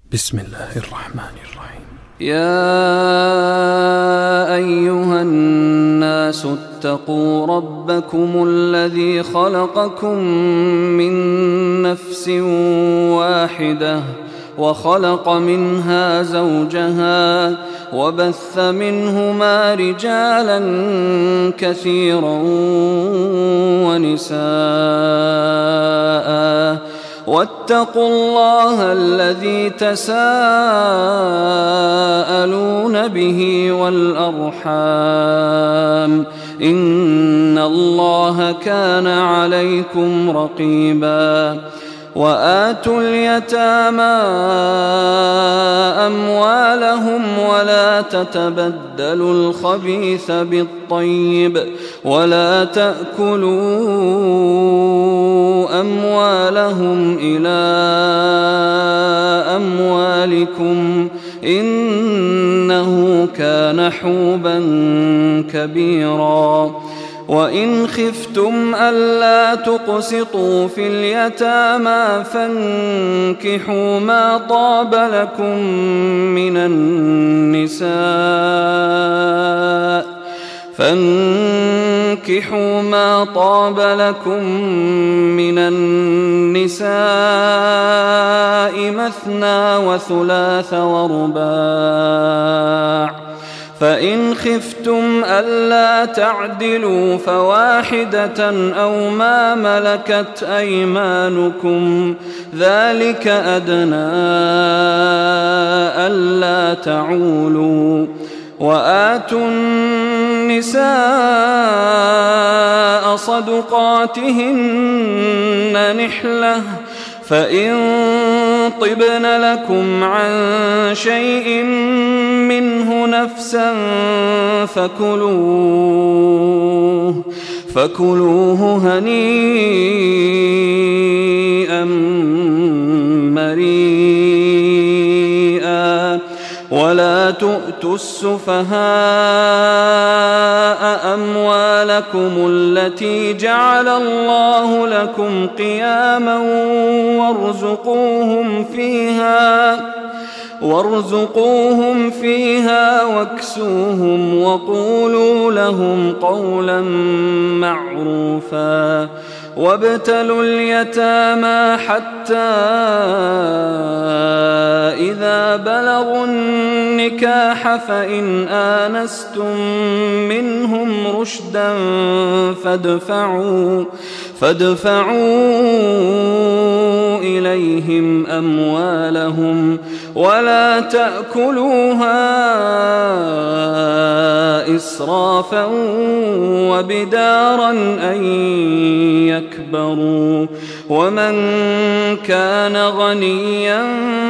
بسم الله الرحمن الرحيم. يا أيها الناس اتقوا ربكم الذي خلقكم من نفس واحدة وخلق منها زوجها وبث منهما رجالا كثيرا ونساء واتقوا الله الذي تساءلون به والأرحام إن الله كان عليكم رقيبا. وآتوا اليتامى أموالهم ولا تتبدلوا الخبيث بالطيب ولا تأكلوا أموالهم إلى أموالكم إنه كان حوبا كبيرا. وإن خفتم ألا تقسطوا في اليتامى فانكحوا ما طاب لكم من النساء مثنى وثلاث ورباع. فإن خفتم ألا تعدلوا فواحدة أو ما ملكت أيمانكم ذلك أدنى ألا تعولوا. وآتوا النساء صدقاتهن نحلة فإن طبن لكم عن شيء منه نفسا فكلوه هنيئا مريئا. ولا تؤتوا السفهاء أموالكم التي جعل الله لكم قياما وارزقوهم فيها واكسوهم وقولوا لهم قولا معروفا. وابتلوا اليتامى حتى إذا بلغوا النكاح فإن آنستم منهم رشدا فادفعوا إليهم أموالهم ولا تأكلوها إسرافا وبدارا أن يكبروا. ومن كان غنيا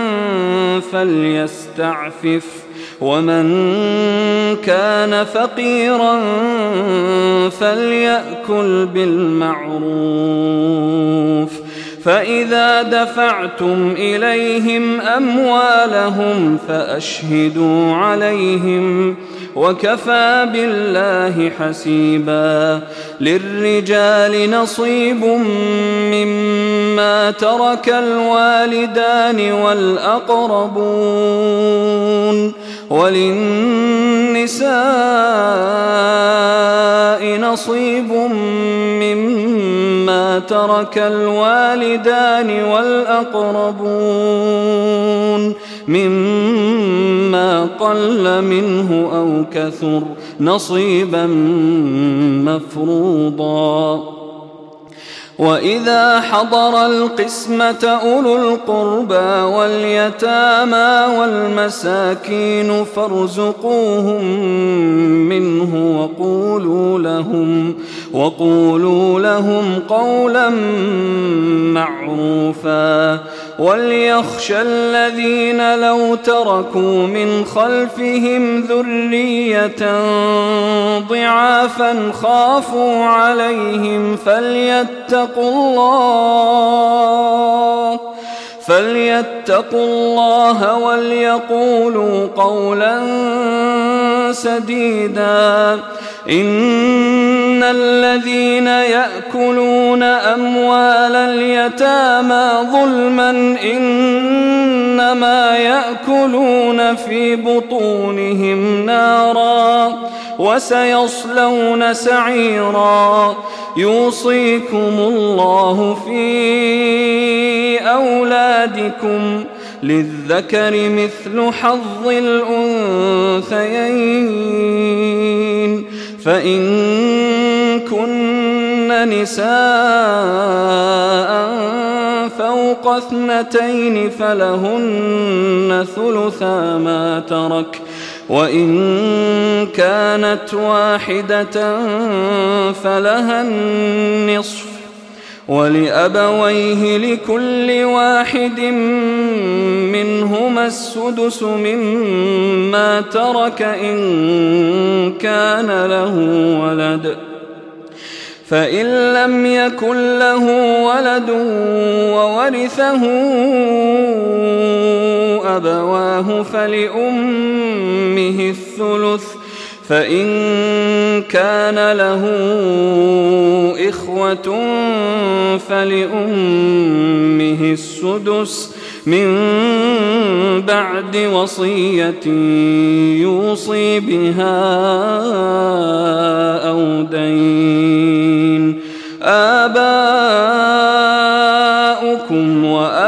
فليستعفف ومن كان فقيرا فليأكل بالمعروف. فإذا دفعتم إليهم أموالهم فأشهدوا عليهم وكفى بالله حسيبا. للرجال نصيب مما ترك الوالدان والأقربون وللنساء نصيب مما ترك الوالدان والأقربون مما قل منه أو كثر نصيبا مفروضا. وإذا حضر القسمة أولو القربى واليتامى والمساكين فارزقوهم منه وقولوا لهم قولا معروفا. وليخشى الذين لو تركوا من خلفهم ذرية ضعافا خافوا عليهم فليتقوا الله وليقولوا قولا سديدا. إن الذين يأكلون أموال اليتامى ظلما إنما إنما يأكلون في بطونهم نارا وسيصلون سعيرا. يوصيكم الله في أولادكم للذكر مثل حظ الأنثيين، فإن كن نساء فوق 2 فلهن ثلثا ما ترك، وإن كانت واحدة فلها النصف، ولأبويه لكل واحد منهما السدس مما ترك إن كان له ولد، فإن لم يكن له ولد وورثه أبواه فلأمه الثلث، فإن كان له إخوة فلأمه السدس من بعد وصية يوصي بها أو دين. آباؤكم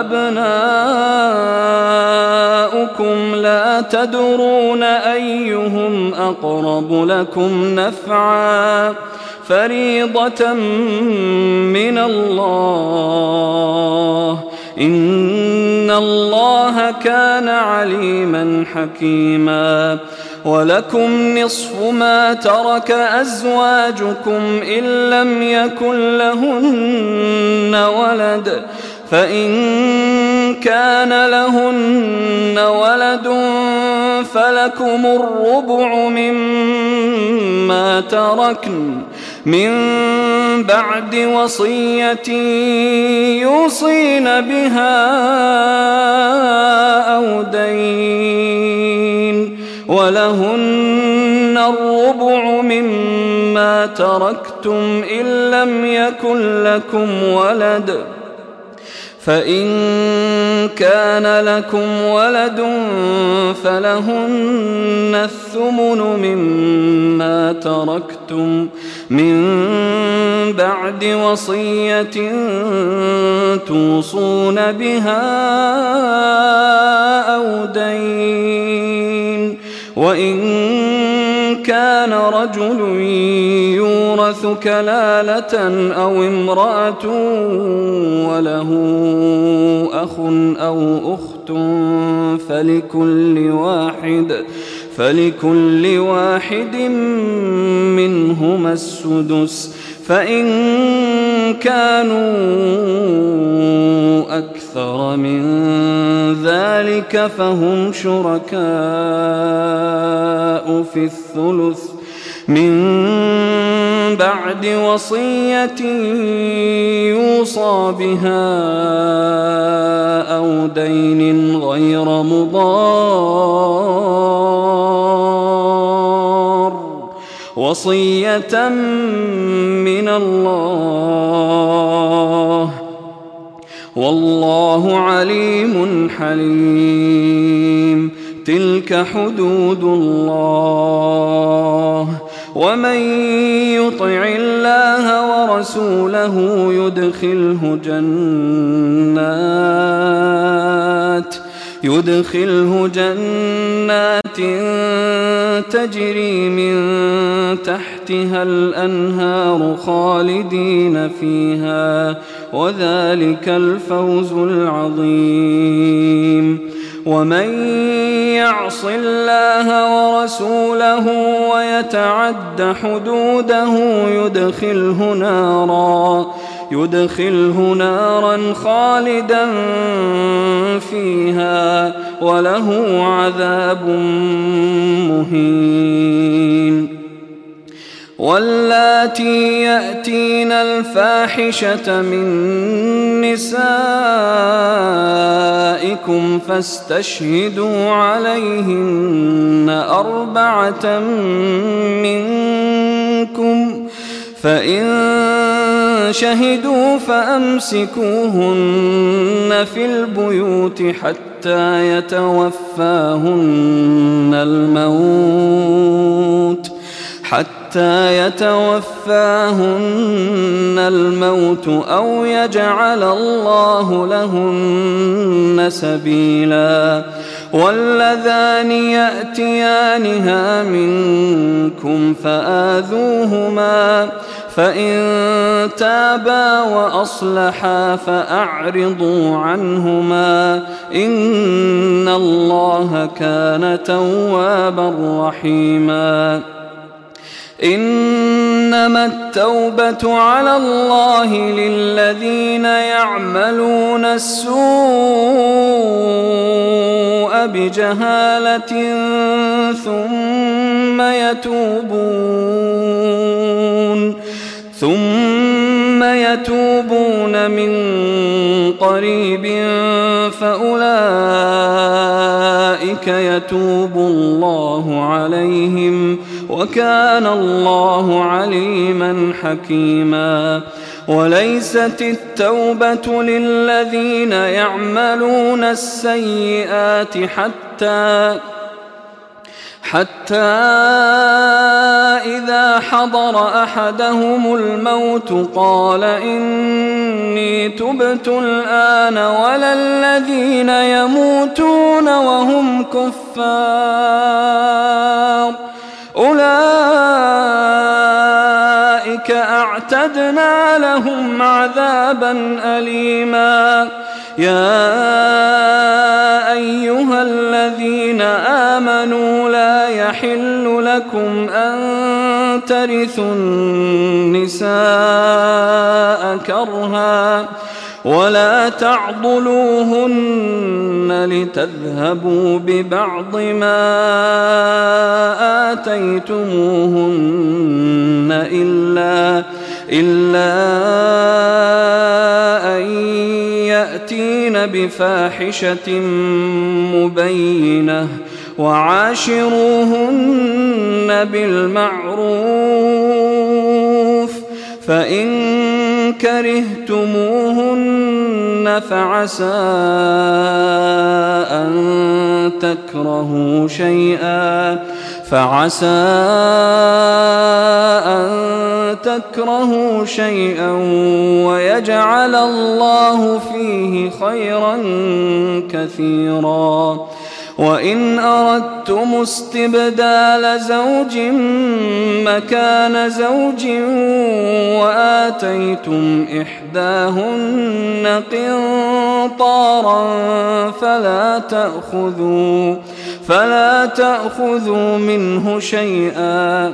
وأبناؤكم لا تدرون أيهم أقرب لكم نفعا، فريضة من الله، إن الله كان عليما حكيما. ولكم نصف ما ترك أزواجكم إن لم يكن لهن ولد، فإن كان لهن ولد فلكم الربع مما تركن من بعد وصية يوصين بها أو دين، ولهن الربع مما تركتم إن لم يكن لكم ولد، فإن كان لكم ولد فلهن الثمن مما تركتم من بعد وصية توصون بها أو دين. وإن كان رجل يورث كلالة أو امرأة وله أخ أو أخت فلكل واحد منهما السدس، فإن كانوا أكثر من ذلك فهم شركاء في الثلث من بعد وصية يوصى بها أو دين غير مضار، وصية من الله، والله عليم حليم. تلك حدود الله، ومن يطع الله ورسوله يدخله جنات تجري من تحتها الأنهار خالدين فيها، وذلك الفوز العظيم. ومن يعص الله ورسوله ويتعد حدوده يدخله نارا خالدا فيها وله عذاب مهين. واللاتي يأتين الفاحشة من نسائكم فاستشهدوا عليهن 4 منكم، فإن شهدوا فأمسكوهن في البيوت حتى حتى يتوفاهن الموت أو يجعل الله لهن سبيلا. واللذان يأتيانها منكم فآذوهما فإن تابا وأصلحا فأعرضوا عنهما إن الله كان توابا رحيما. إنما التوبة على الله للذين يعملون السوء بجهالة ثم يتوبون من قريب فأولئك يتوب الله عليهم وكان الله عليما حكيما. وليست التوبة للذين يعملون السيئات حتى إذا حضر أحدهم الموت قال إني تبت الآن ولا الذين يموتون وهم كفار أولئك أعتدنا لهم عذابا أليما. يا أيها الذين آمنوا لا يحل لكم أن ترثوا النساء كرها ولا تعضلوهن لتذهبوا ببعض ما آتيتموهن إلا أن يأتين بفاحشة مبينة وعاشروهن بالمعروف فإن كرهتموهن فعسى أن تكرهوا شيئا ويجعل الله فيه خيرا كثيرا. وإن أردتم استبدال زوج مكان زوج وآتيتم إحداهن قنطارا فلا تأخذوا منه شيئا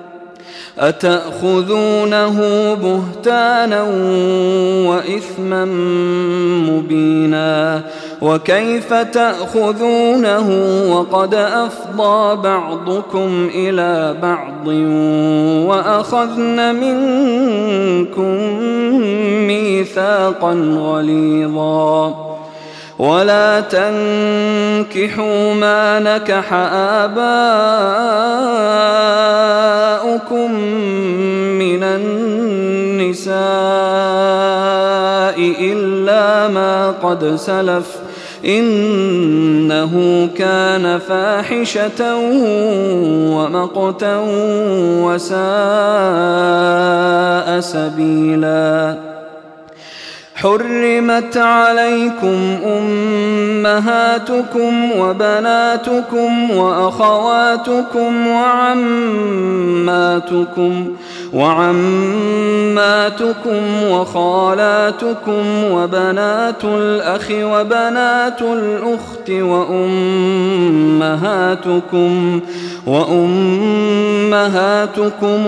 أتأخذونه بهتانا وإثما مبينا. وكيف تأخذونه وقد أفضى بعضكم إلى بعض وأخذن منكم ميثاقا غليظا. ولا تنكحوا ما نكح آباؤكم من النساء إلا ما قد سلف إنه كان فاحشة ومقتا وساء سبيلا. حرمت عليكم أمهاتكم وبناتكم وأخواتكم وعماتكم وخالاتكم وبنات الأخ وبنات الأخت وأمهاتكم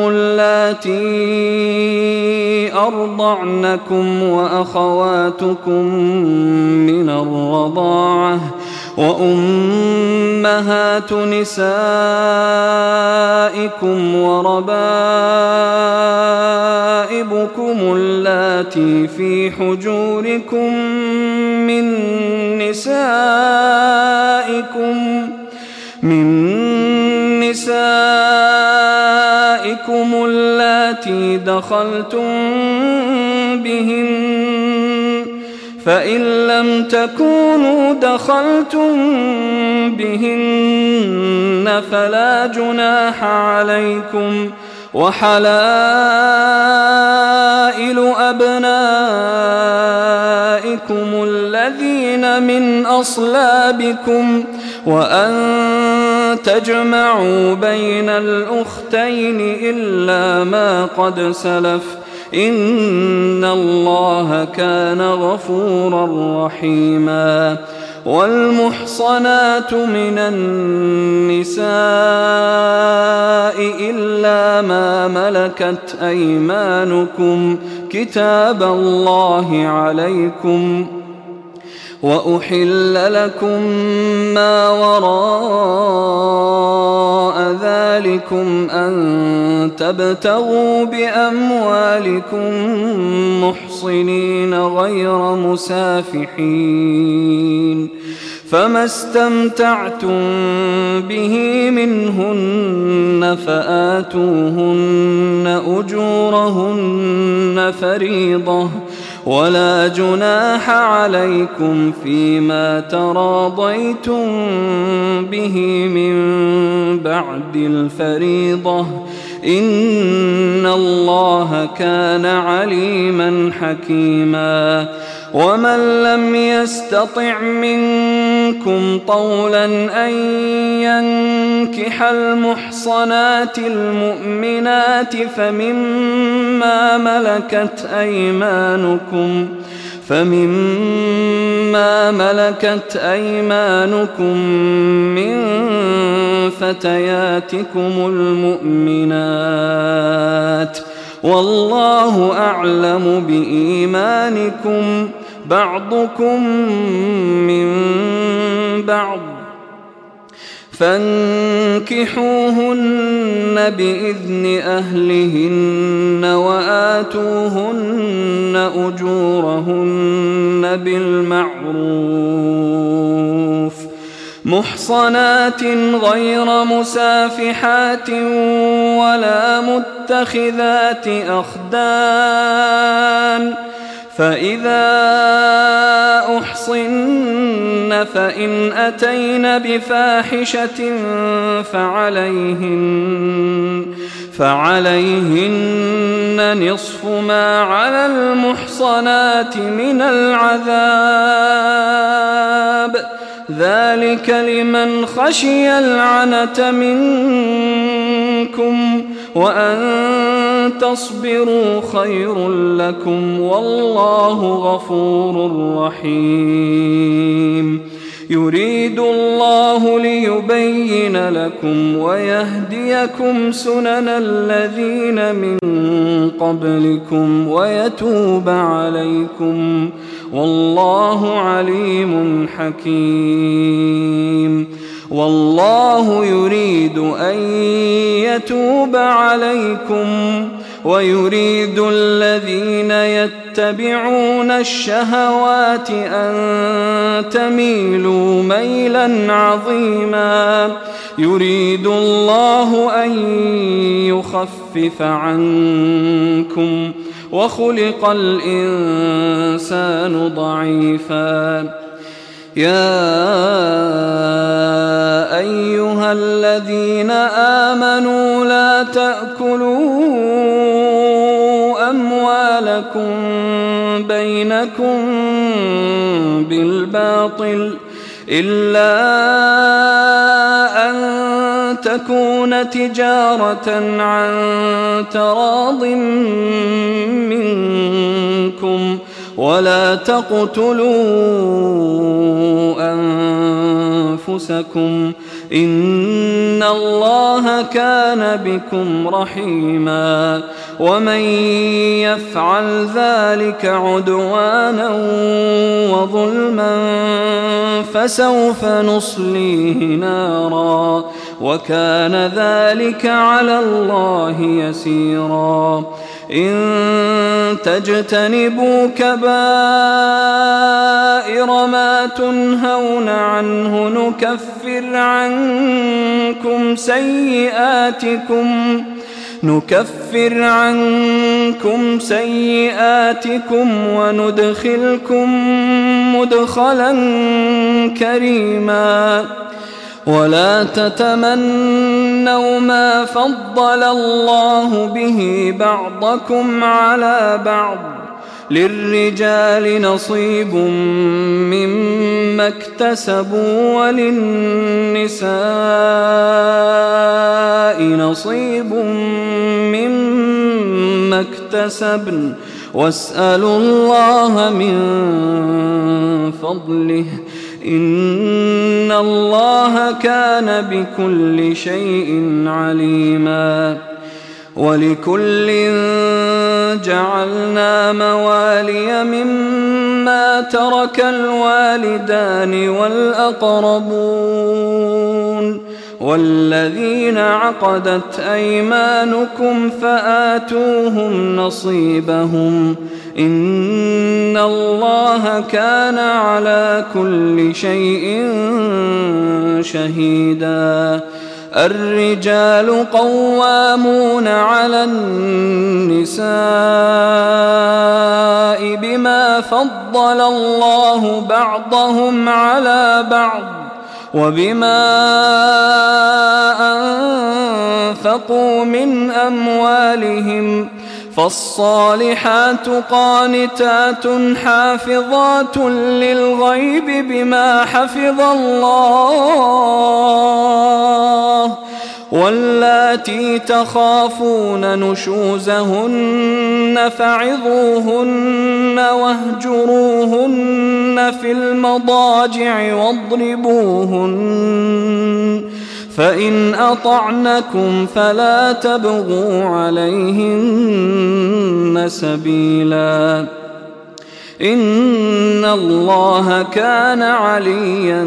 اللاتي أرضعنكم وأخواتكم من الرضاعة وأمهات نسائكم وربائبكم اللاتي في حجوركم من نسائكم اللاتي دخلتم بهن فإن لم تكونوا دخلتم بهن فلا جناح عليكم، وحلائل أبنائكم الذين من أصلابكم، وأن تجمعوا بين الأختين إلا ما قد سلف، إن الله كان غفورا رحيما. والمحصنات من النساء إلا ما ملكت أيمانكم كتاب الله عليكم، وأحل لكم ما وراء ذلكم أن تبتغوا بأموالكم محصنين غير مسافحين، فما استمتعتم به منهن فآتوهن أجورهن فريضة، ولا جناح عليكم فيما تراضيتم به من بعد الفريضة، إن الله كان عليما حكيما. ومن لم يستطع منكم طولا أن ينكح المحصنات المؤمنات فمما ملكت أيمانكم من فتياتكم المؤمنات، والله أعلم بإيمانكم، بعضكم من بعض، فانكحوهن بإذن أهلهن وآتوهن أجورهن بالمعروف، محصنات غير مسافحات ولا متخذات أخدان، فإذا أحصن فإن أتين بفاحشة فعليهن نصف ما على المحصنات من العذاب، ذلك لمن خشي العنة منكم، وأن تصبروا خير لكم، والله غفور رحيم. يريد الله ليبين لكم ويهديكم سنن الذين من قبلكم ويتوب عليكم، والله عليم حكيم. والله يريد أن يتوب عليكم ويريد الذين يتبعون الشهوات أن تميلوا ميلا عظيما. يريد الله أن يخفف عنكم وخلق الإنسان ضعيفا. يا أيها الذين آمنوا لا تأكلوا أموالكم بينكم بالباطل إلا أن تكون تجارة عن تراض منكم، ولا تقتلوا أنفسكم إن الله كان بكم رحيما. ومن يفعل ذلك عدوانا وظلما فسوف نصليه نارا وكان ذلك على الله يسيرا. إن تجتنبوا كبائر ما تنهون عنه نكفر عنكم سيئاتكم وندخلكم مدخلا كريما ولا تتمنوا ما فضل الله به بعضكم على بعض للرجال نصيب مما اكتسبوا وللنساء نصيب مما اكتسبن واسألوا الله من فضله إن الله كان بكل شيء عليما ولكل جعلنا موالي مما ترك الوالدان والأقربون والذين عقدت أيمانكم فآتوهم نصيبهم إن الله كان على كل شيء شهيدا الرجال قوامون على النساء بما فضل الله بعضهم على بعض وبما أنفقوا من أموالهم فالصالحات قانتات حافظات للغيب بما حفظ الله واللاتي تخافون نشوزهن فعظوهن واهجروهن في المضاجع واضربوهن فإن أطعنكم فلا تبغوا عليهن سبيلا إن الله كان عليا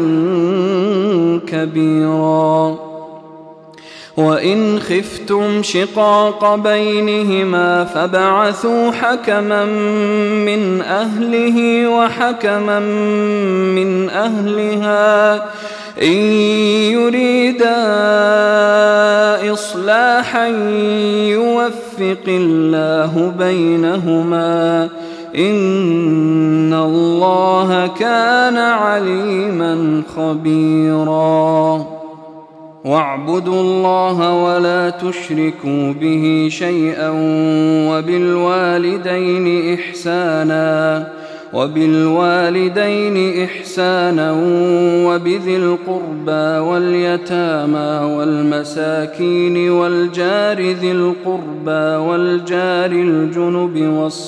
كبيرا وإن خفتم شقاق بينهما فبعثوا حكما من أهله وحكما من أهلها إن يريدا إصلاحا يوفق الله بينهما إن الله كان عليما خبيرا واعبدوا الله ولا تشركوا به شيئا وبالوالدين إحسانا وبذي القربى واليتامى والمساكين والجار ذي القربى والجار الجنب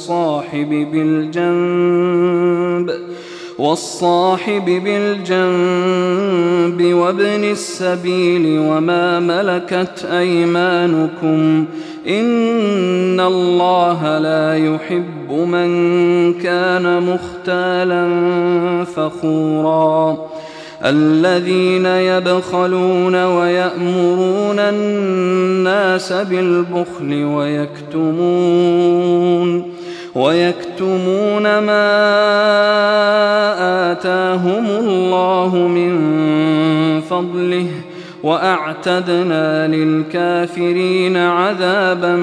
والصاحب بالجنب وابن السبيل وما ملكت أيمانكم إن الله لا يحب من كان مختالا فخورا الذين يبخلون ويأمرون الناس بالبخل ويكتمون ما آتاهم الله من فضله وأعتدنا للكافرين عذابا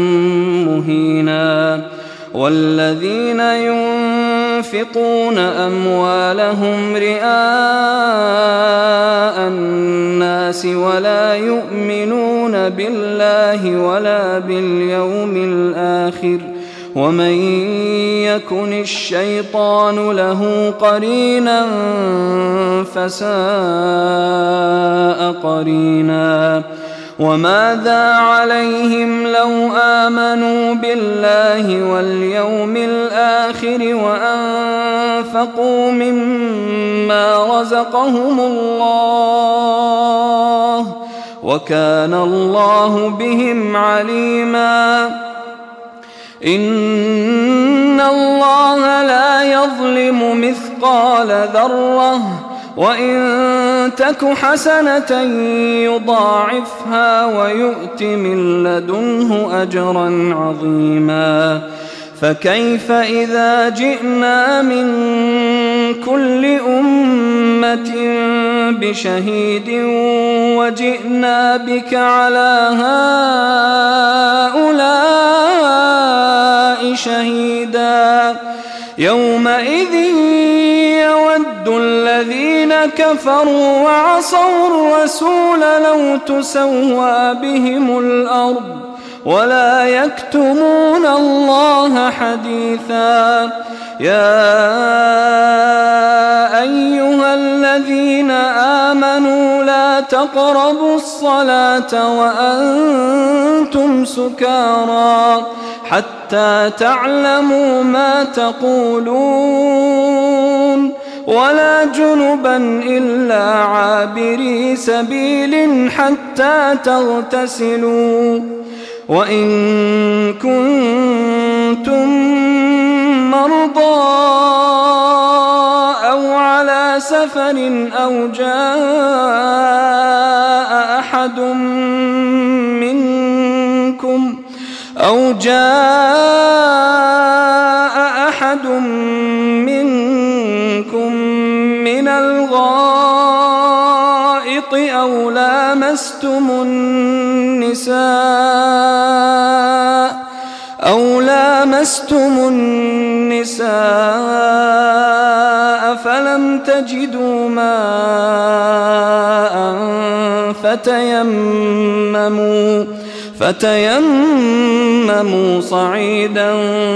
مهينا والذين ينفقون أموالهم رئاء الناس ولا يؤمنون بالله ولا باليوم الآخر ومن يكن الشيطان له قرينا فساء قرينا وماذا عليهم لو آمنوا بالله واليوم الآخر وأنفقوا مما رزقهم الله وكان الله بهم عليما إن الله لا يظلم مثقال ذرة وإن تك حسنة يضاعفها ويؤت من لدنه أجرا عظيما فكيف إذا جئنا من كل أمة بشهيد وجئنا بك على هؤلاء شهيدا يومئذ يود الذين كفروا وعصوا الرسول لو تسوى بهم الأرض ولا يكتمون الله حديثا يا أيها الذين آمنوا لا تقربوا الصلاة وأنتم سكارى حتى تعلموا ما تقولون ولا جنبا إلا عابري سبيل حتى تغتسلوا وإن كنتم مرضى أو على سفر أو جاء أحد منكم من الغائط أو لامستم النساء فلم تجدوا ماء فتيمموا صعيدا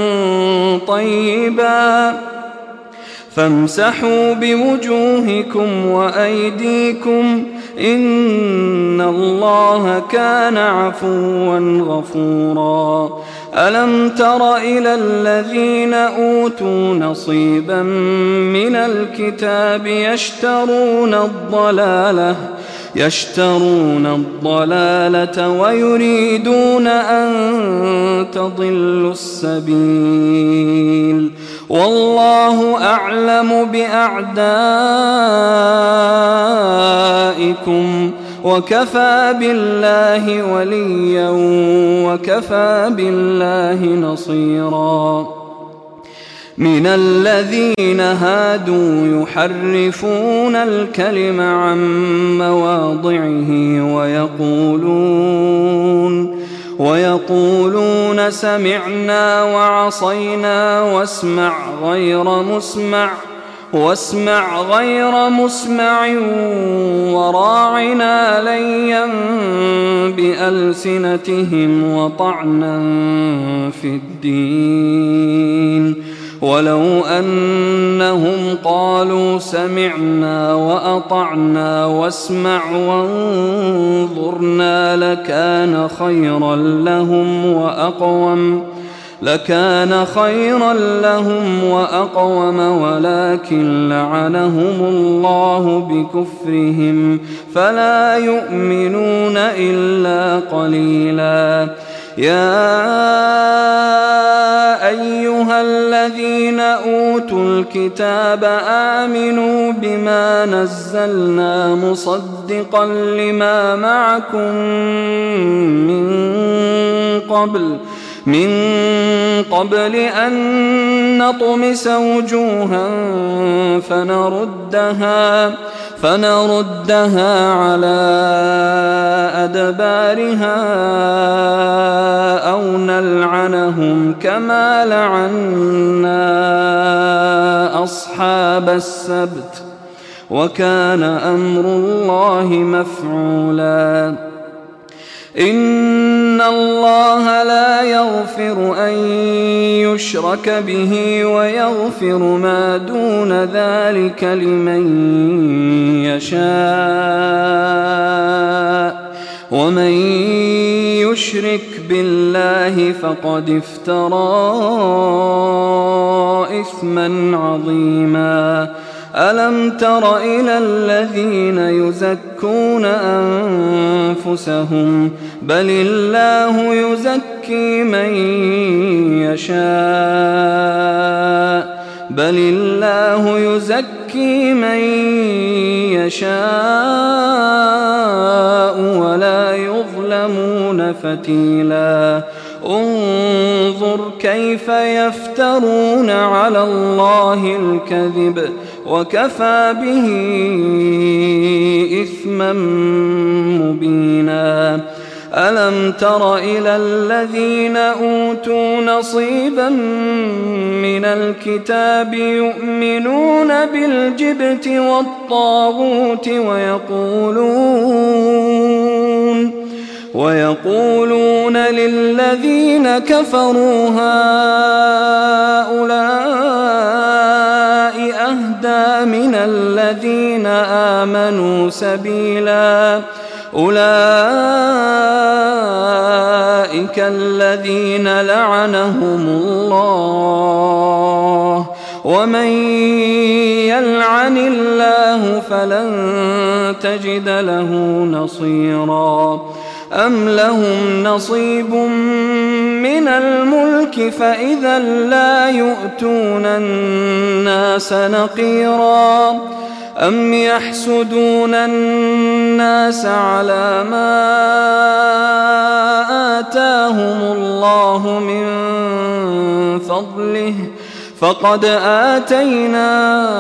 طيبا فامسحوا بوجوهكم وأيديكم إن الله كان عفوا غفورا ألم تر إلى الذين أوتوا نصيبا من الكتاب يشترون الضلالة ويريدون أن تضلوا السبيل والله أعلم بأعدائكم وكفى بالله وليا وكفى بالله نصيرا من الذين هادوا يحرفون الكلم عن مواضعه ويقولون سمعنا وعصينا واسمع غير مسمع وراعنا ليا بألسنتهم وطعنا في الدين ولو أنهم قالوا سمعنا وأطعنا واسمع وانظرنا لكان خيرا لهم وأقوم ولكن لعنهم الله بكفرهم فلا يؤمنون إلا قليلا يا أيها الذين أوتوا الكتاب آمنوا بما نزلنا مصدقا لما معكم من قبل أن نطمس وجوها فنردها على أدبارها أو نلعنهم كما لعنا أصحاب السبت وكان أمر الله مفعولا إن الله لا يغفر أن يشرك به ويغفر ما دون ذلك لمن يشاء ومن يشرك بالله فقد افترى إثما عظيما ألم تر إلى الذين يزكون أنفسهم بل الله يزكي من يشاء ولا يظلمون فتيلا انظر كيف يفترون على الله الكذب وكفى به إثما مبينا ألم تر إلى الذين أوتوا نصيبا من الكتاب يؤمنون بالجبت والطاغوت ويقولون للذين كفروا هؤلاء أهدى من الذين آمنوا سبيلا أولئك الذين لعنهم الله ومن يلعن الله فلن تجد له نصيرا أم لهم نصيب من الملك فإذا لا يؤتون الناس نقيرا أم يحسدون الناس على ما آتاهم الله من فضله فقد آتينا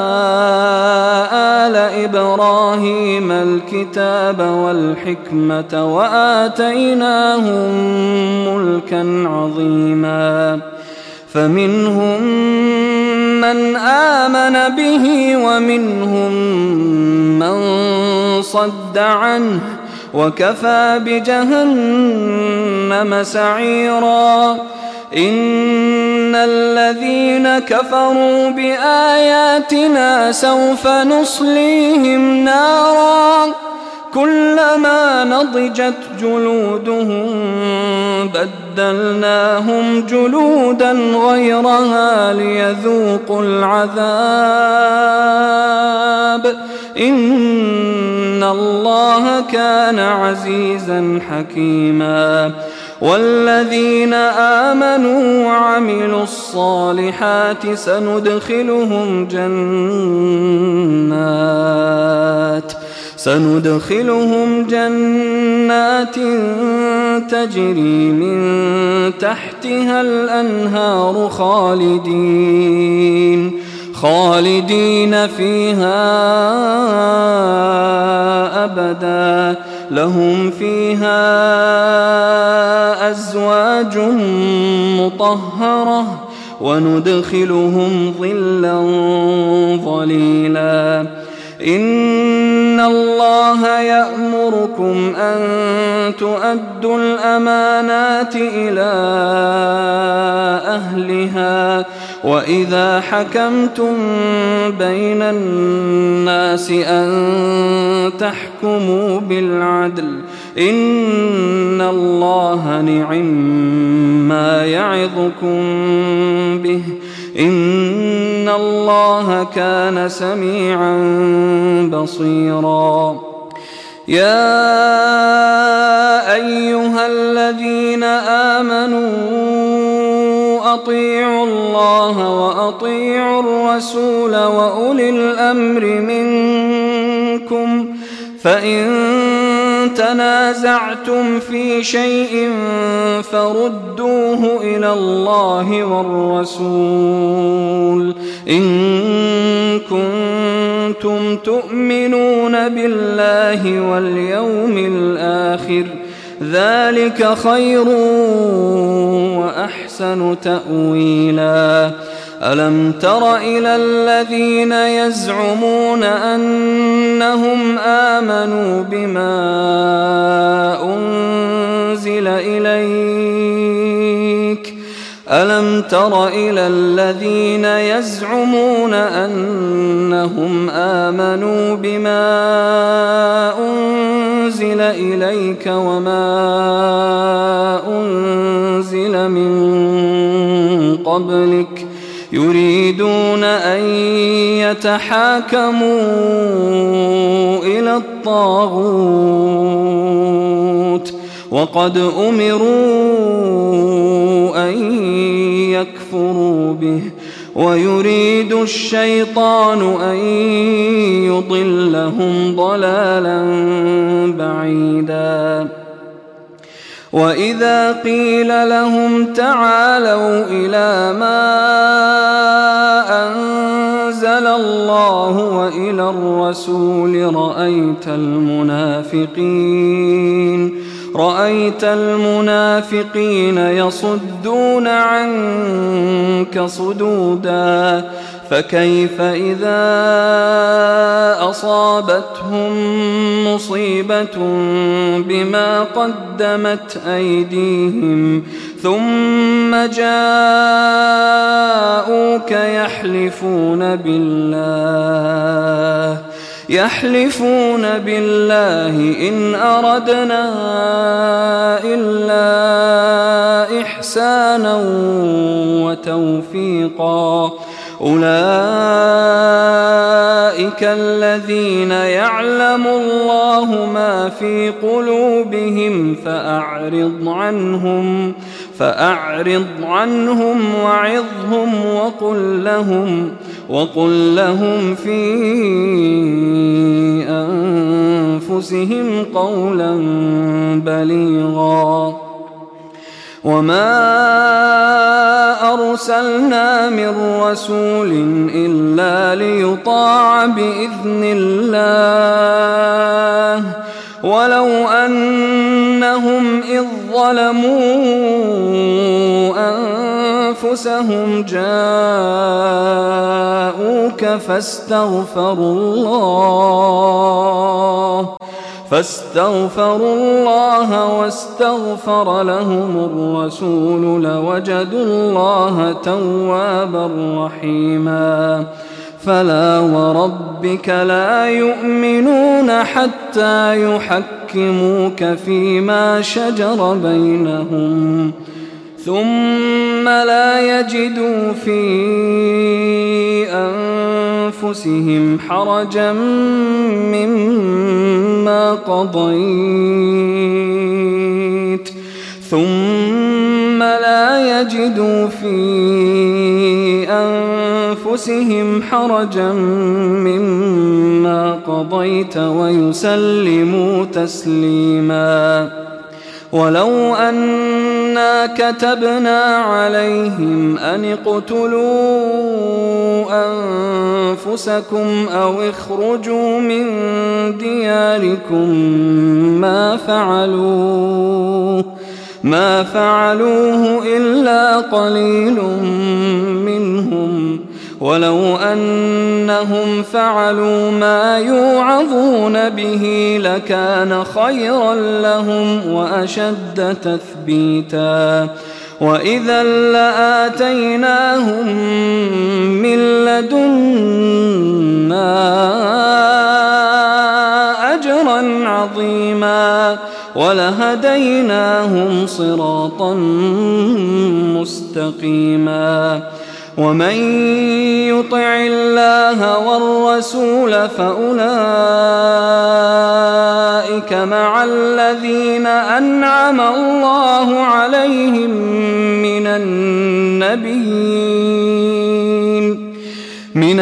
آل إبراهيم الكتاب والحكمة وآتيناهم ملكا عظيما فمنهم من آمن به ومنهم من صد عنه وكفى بجهنم سعيرا إن الذين كفروا بآياتنا سوف نصليهم نارا كلما نضجت جلودهم بدلناهم جلودا غيرها ليذوقوا العذاب إن الله كان عزيزا حكيما والذين آمنوا وعملوا الصالحات سندخلهم جنات تجري من تحتها الأنهار خالدين فيها أبدا لهم فيها أزواج مطهرة وندخلهم ظلا ظليلا إن الله يأمركم أن تؤدوا الأمانات إلى أهلها وإذا حكمتم بين الناس أن تحكموا بالعدل إن الله نعما يعظكم به إن الله كان سميعا بصيرا يا أيها الذين آمنوا أطيعوا الله وأطيعوا الرسول وأولي الأمر منكم فإن تنازعتم في شيء فردوه إلى الله والرسول إن كنتم تؤمنون بالله واليوم الآخر ذلك خير وأحسن تأويلا ألم تر إلى الذين يزعمون أنهم آمنوا بما أنزل إليك ألم تر إلى الذين يزعمون أنهم آمنوا بما أنزل إليك وما أنزل من قبلك يريدون أن يتحاكموا إلى الطاغوت وقد أمروا أن يكفروا به ويريد الشيطان أن يضلهم ضلالا بعيدا وإذا قيل لهم تعالوا إلى ما أنزل الله وإلى الرسول رأيت المنافقين يصدون عنك صدودا فكيف إذا أصابتهم مصيبة بما قدمت أيديهم ثم جاءوك يحلفون بالله إن أردنا إلا إحسانا وتوفيقا أولئك الذين يعلم الله ما في قلوبهم فأعرض عنهم وعظهم وقل لهم في أنفسهم قولا بليغا وما أرسلنا من رسول إلا ليطاع بإذن الله ولو أنهم إذ ظلموا أنفسهم جاءوك فاستغفروا الله واستغفر لهم الرسول لوجدوا الله توابا رحيما فلا وربك لا يؤمنون حتى يحكموك فيما شجر بينهم ثم لا يجدوا في أنفسهم حرجا مما قضيت ويسلموا تسليما ولو أنا كتبنا عليهم أن اقتلوا أنفسكم أو اخرجوا من دياركم ما فعلوه إلا قليل منهم ولو أنهم فعلوا ما يوعظون به لكان خيرا لهم وأشد تثبيتا وإذا لآتيناهم من لدنا أجرا عظيما ولهديناهم صراطا مستقيما ومن يطع الله والرسول فأولئك مع الذين أنعم الله عليهم من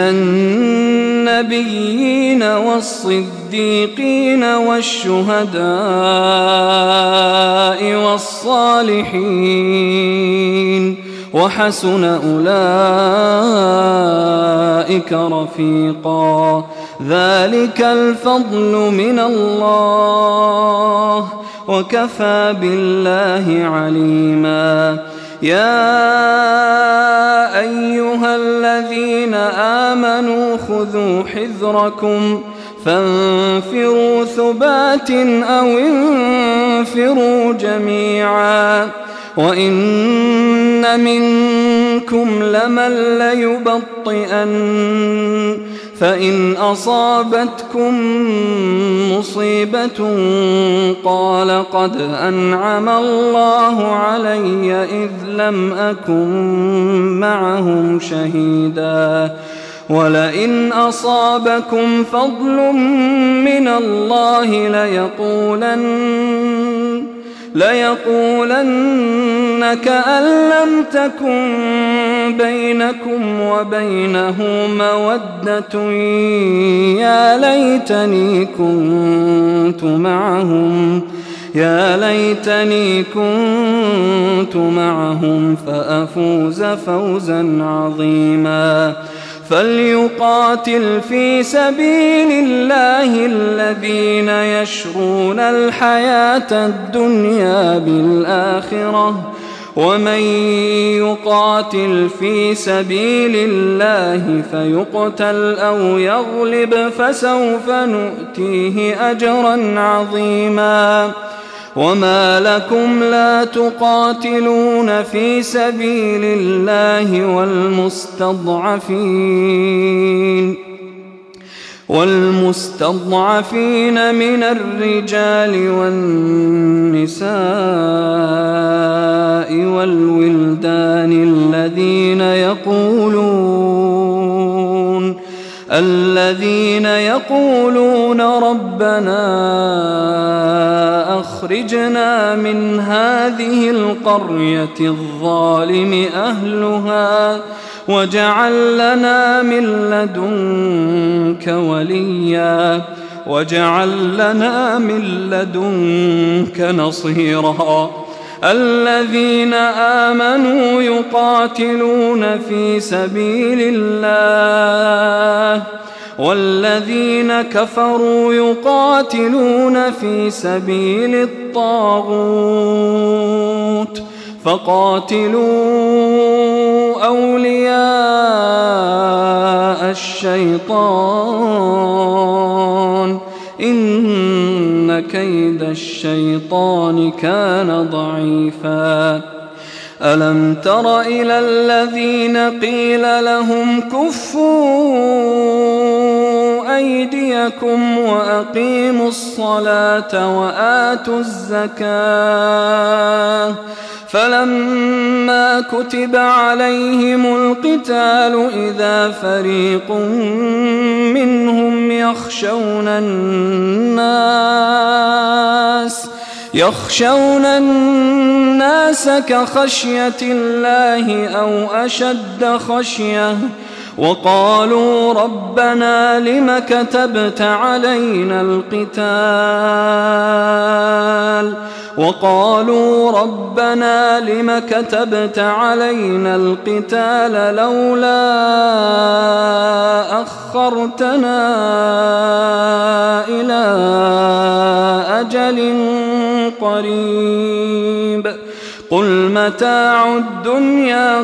النبيين والصديقين والشهداء والصالحين وحسن أولئك رفيقا ذلك الفضل من الله وكفى بالله عليما يا أيها الذين آمنوا خذوا حذركم فانفروا ثبات أو انفروا جميعا وإن منكم لمن ليبطئن فإن أصابتكم مصيبة قال قد أنعم الله علي إذ لم أكن معهم شهيدا ولئن أصابكم فضل من الله ليقولن كأن لم تكن بينكم وبينه مودة يا ليتني كنت معهم فأفوز فوزا عظيما فليقاتل في سبيل الله الذين يشرون الحياة الدنيا بالآخرة ومن يقاتل في سبيل الله فيقتل أو يغلب فسوف نؤتيه أجرا عظيما وما لكم لا تقاتلون في سبيل الله والمستضعفين من الرجال والنساء والولدان الذين يقولون ربنا أخرجنا من هذه القرية الظالم أهلها واجعل لنا من لدنك وليا واجعل لنا من لدنك نصيرا الذين آمنوا يقاتلون في سبيل الله والذين كفروا يقاتلون في سبيل الطاغوت فقاتلوا أولياء الشيطان إن كيد الشيطان كان ضعيفا ألم تر إلى الذين قيل لهم كفوا أيديكم وأقيموا الصلاة وآتوا الزكاة فلما كتب عليهم القتال إذا فريق منهم يخشون الناس كخشية الله أو أشد خشية وقالوا ربنا لم كتبت علينا القتال لولا أخرتنا إلى أجل قريب قل متاع الدنيا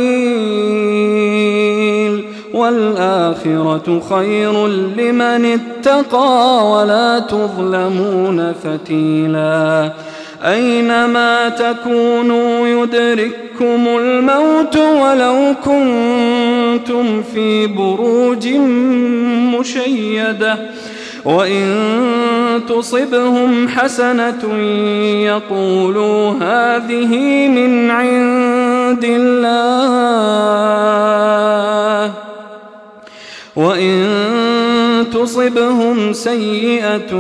قليل والآخرة خير لمن اتقى ولا تظلمون فتيلا أينما تكونوا يدرككم الموت ولو كنتم في بروج مشيدة وإن تصبهم حسنة يقولوا هذه من عند الله وإن تصبهم سيئة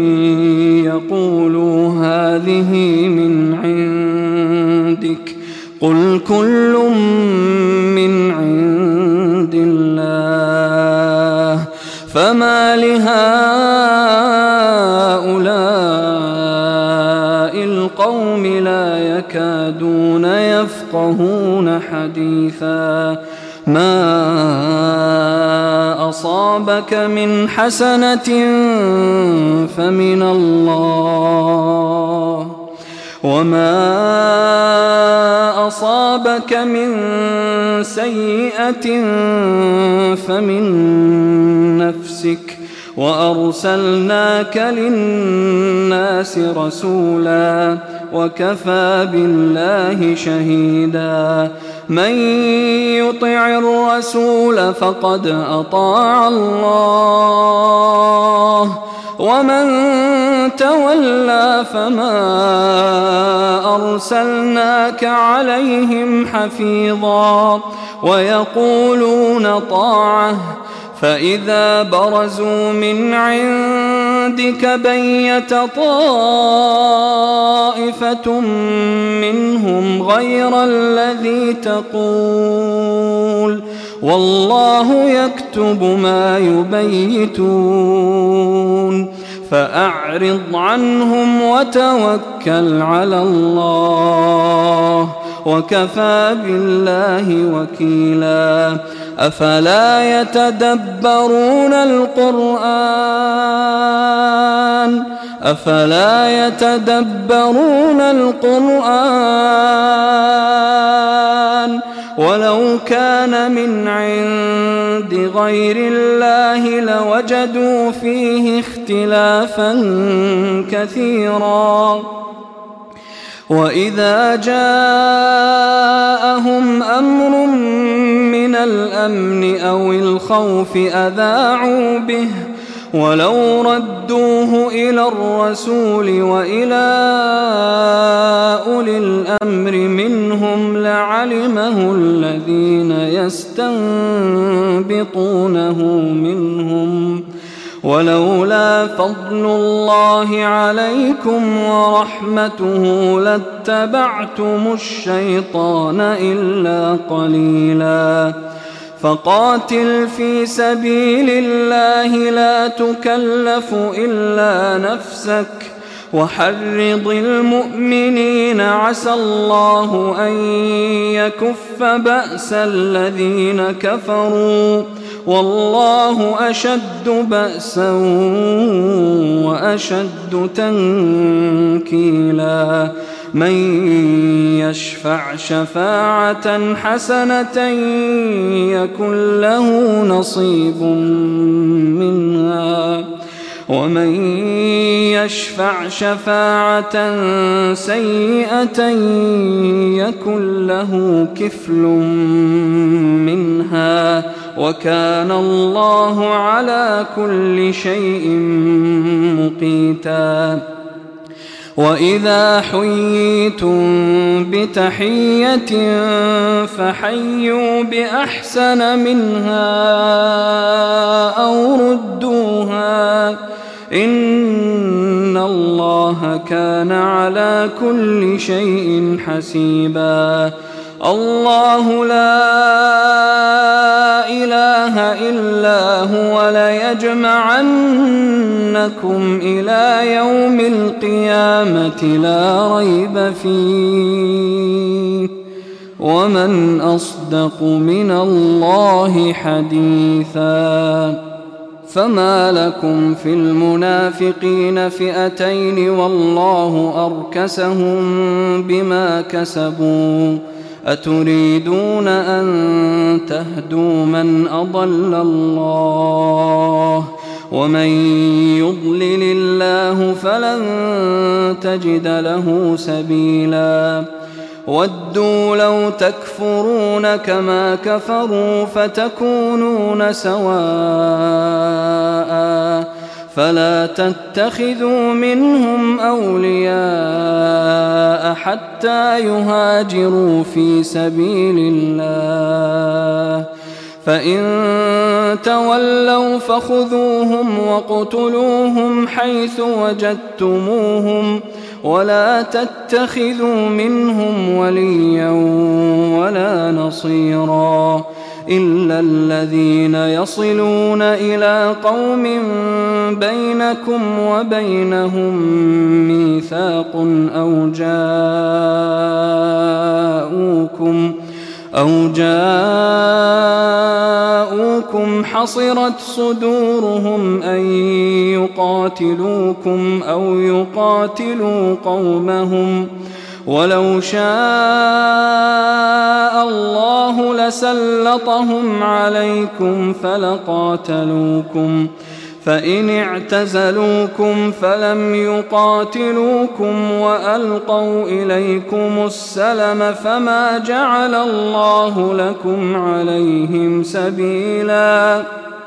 يقولوا هذه من عندك قل كل من عند الله فما لهؤلاء القوم لا يكادون يفقهون حديثا ما أصابك من حسنة فمن الله وما أصابك من سيئة فمن نفسك وأرسلناك للناس رسولا وكفى بالله شهيدا من يطع الرسول فقد أطاع الله ومن تولى فما أرسلناك عليهم حفيظا ويقولون طاعة فإذا برزوا من عندك بيت طائفة منهم غير الذي تقول والله يكتب ما يبيتون فأعرض عنهم وتوكل على الله وكفى بالله وكيلا أفلا يتدبرون القرآن ولو كان من عند غير الله لوجدوا فيه اختلافا كثيرا وإذا جاءهم أمر من الأمن أو الخوف أذاعوا به ولو ردوه إلى الرسول وإلى أولي الأمر منهم لعلمه الذين يستنبطونه منهم ولولا فضل الله عليكم ورحمته لاتبعتم الشيطان إلا قليلا فقاتل في سبيل الله لا تكلف إلا نفسك وحرض المؤمنين عسى الله أن يكف بأس الذين كفروا والله أشد بأسا وأشد تنكيلا من يشفع شفاعة حسنة يكن له نصيب منها ومن يشفع شفاعة سيئة يكن له كفل منها وكان الله على كل شيء مقيتا وإذا حييتم بتحية فحيوا بأحسن منها أو ردوها إن الله كان على كل شيء حسيبا الله لا إله إلا هو ليجمعنكم إلى يوم القيامة لا ريب فيه ومن أصدق من الله حديثا فما لكم في المنافقين فئتين والله أركسهم بما كسبوا أتريدون أن تهدوا من أضل الله ومن يضلل الله فلن تجد له سبيلا ودوا لو تكفرون كما كفروا فتكونون سواء فلا تتخذوا منهم أولياء حتى يهاجروا في سبيل الله فإن تولوا فخذوهم واقتلوهم حيث وجدتموهم ولا تتخذوا منهم وليا ولا نصيرا إلا الذين يصلون إلى قوم بينكم وبينهم ميثاق أو جاءوكم حصرت صدورهم أن يقاتلوكم أو يقاتلوا قومهم ولو شاء الله لسلطهم عليكم فلقاتلوكم فإن اعتزلوكم فلم يقاتلوكم وألقوا إليكم السلم فما جعل الله لكم عليهم سبيلا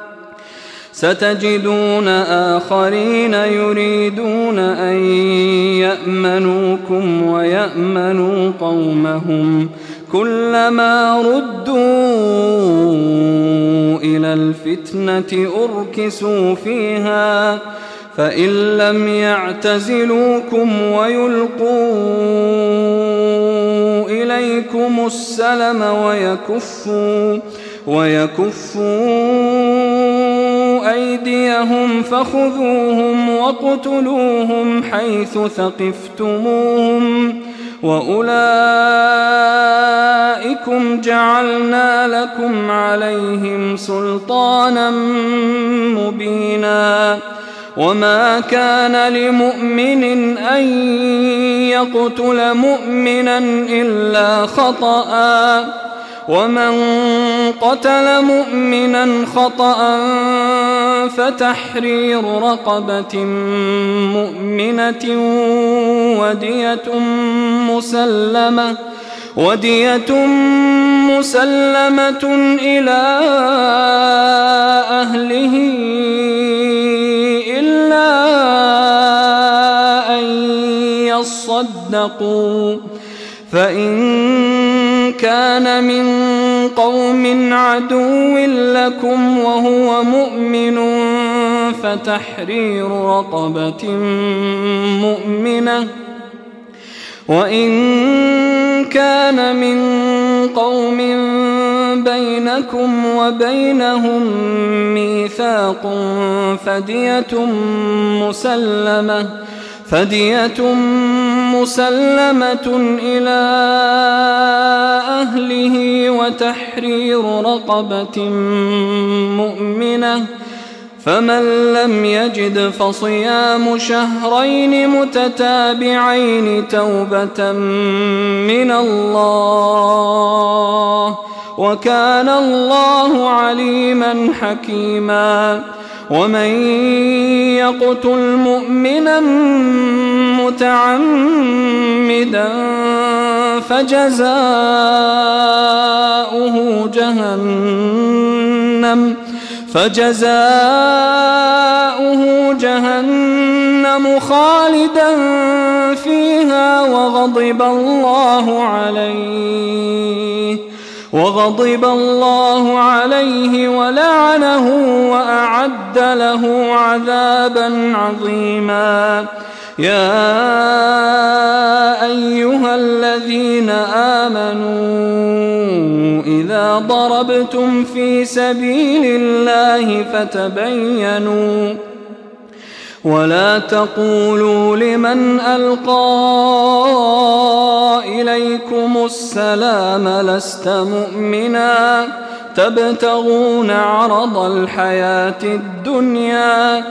ستجدون آخرين يريدون أن يأمنوكم ويأمنوا قومهم كلما ردوا إلى الفتنة أركسوا فيها فإن لم يعتزلوكم ويلقوا إليكم السلم ويكفوا أيديهم فخذوهم واقتلوهم حيث ثقفتموهم وأولئكم جعلنا لكم عليهم سلطانا مبينا وما كان لمؤمن أن يقتل مؤمنا إلا خطأ ومن قتل مؤمنا خطأ فتحرير رقبة مؤمنة ودية مسلمة إلى أهله إلا أن يصدقوا فإن كان من قوم عدو لكم وهو مؤمن فتحرير رقبة مؤمنة وإن كان من قوم بينكم وبينهم ميثاق فدية مسلمة إلى أهله وتحرير رقبة مؤمنة فمن لم يجد فصيام شهرين متتابعين توبة من الله وكان الله عليما حكيما ومن يقتل مؤمنا متعمدا فجزاؤه جهنم خالدا فيها وغضب الله عليه ولعنه وأعد له عذابا عظيما يا أيها الذين آمنوا إذا ضربتم في سبيل الله فتبينوا ولا تقولوا لمن ألقى إليكم السلام لست مؤمنا تبتغون عرض الحياة الدنيا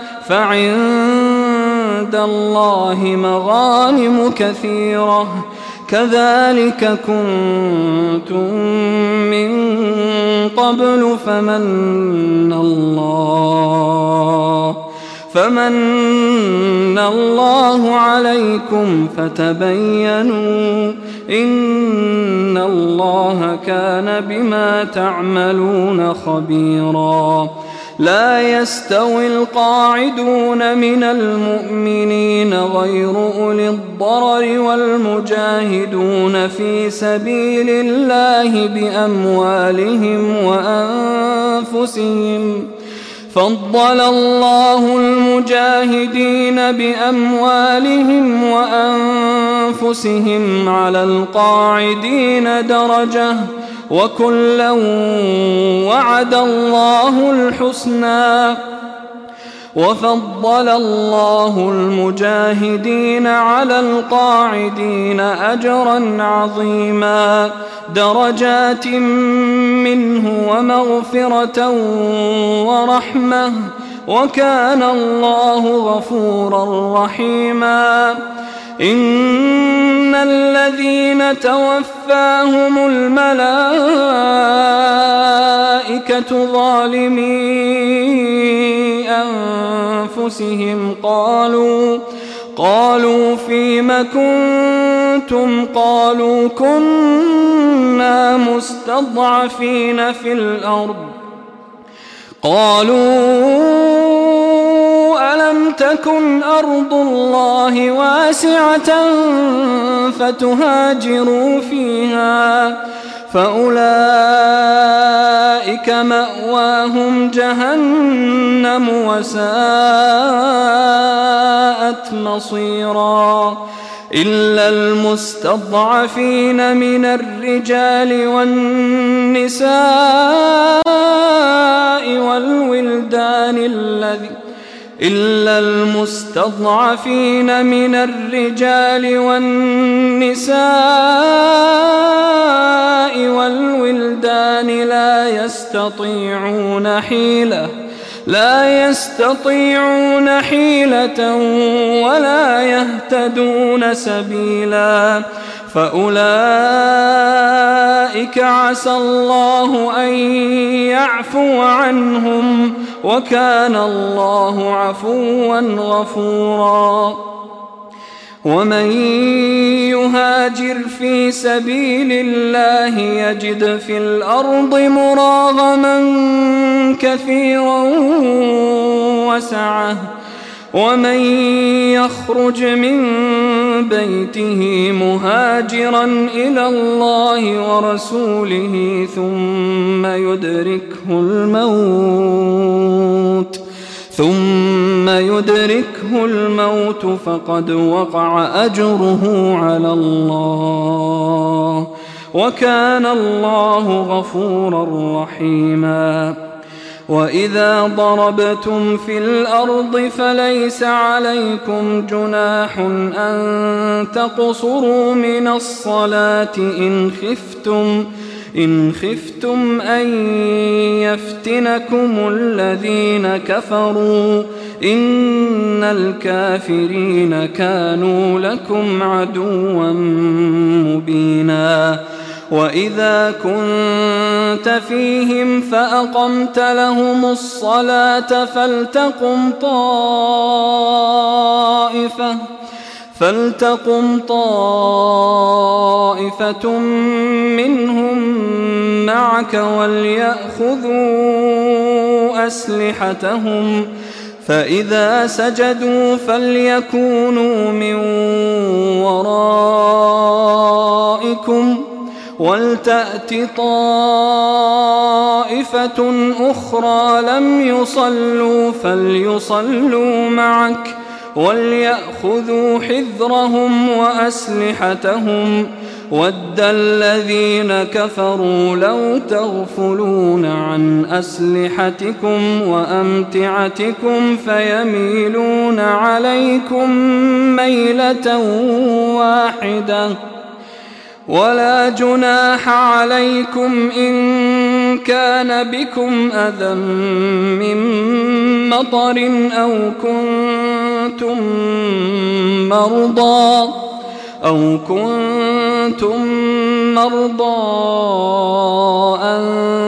فعند الله مغانم كثيرة كذلك كنتم من قبل فمن الله عليكم فتبينوا إن الله كان بما تعملون خبيرا لا يستوي القاعدون من المؤمنين غير أولي الضرر والمجاهدون في سبيل الله بأموالهم وأنفسهم فضل الله المجاهدين بأموالهم وأنفسهم على القاعدين درجة وكلا وعد الله الحسنى وفضل الله المجاهدين على القاعدين أجرا عظيما درجات منه ومغفرة ورحمة وكان الله غفورا رحيما إن الذين توفاهم الملائكة ظالمي أنفسهم قالوا فيم كنتم قالوا كنا مستضعفين في الأرض قالوا ألم تكن أرض الله واسعة فتهاجروا فيها فأولئك مأواهم جهنم وساءت مصيرا إلا المستضعفين من الرجال والنساء إلا المستضعفين من الرجال والنساء والولدان لا يستطيعون حيلة ولا يهتدون سبيلا فأولئك عسى الله أن يعفو عنهم وكان الله عفوا غفورا. ومن يهاجر في سبيل الله يجد في الأرض مراغما كثيرا وسعة ومن يخرج من بيته مهاجرا إلى الله ورسوله ثم يدركه الموت فقد وقع أجره على الله وكان الله غفورا رحيما. وإذا ضربتم في الأرض فليس عليكم جناح أن تقصروا من الصلاة إن خفتم أن يفتنكم الذين كفروا إن الكافرين كانوا لكم عدوا مبينا. وإذا كنت فيهم فأقمت لهم الصلاة فلتقم طائفة منهم معك وليأخذوا أسلحتهم فإذا سجدوا فليكونوا من ورائكم ولتأت طائفة أخرى لم يصلوا فليصلوا معك وليأخذوا حذرهم وأسلحتهم ود الذين كفروا لو تغفلون عن أسلحتكم وأمتعتكم فيميلون عليكم ميلة واحدة ولا جناح عليكم إن كان بكم أذى من مطر أو كنتم مرضى أن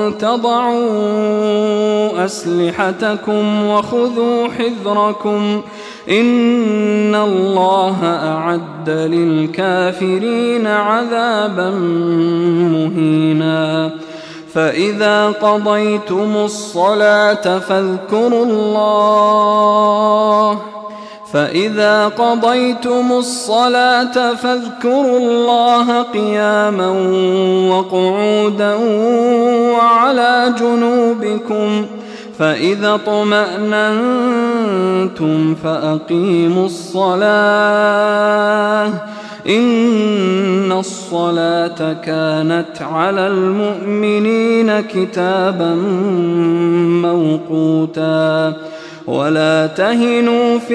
تضعوا أسلحتكم وخذوا حذركم إن الله أعد للكافرين عذابا مهينا. فإذا قضيتم الصلاة فاذكروا الله قياما وقعودا وعلى جنوبكم فإذا اطمأننتم فأقيموا الصلاة إن الصلاة كانت على المؤمنين كتابا موقوتا. ولا تهنوا في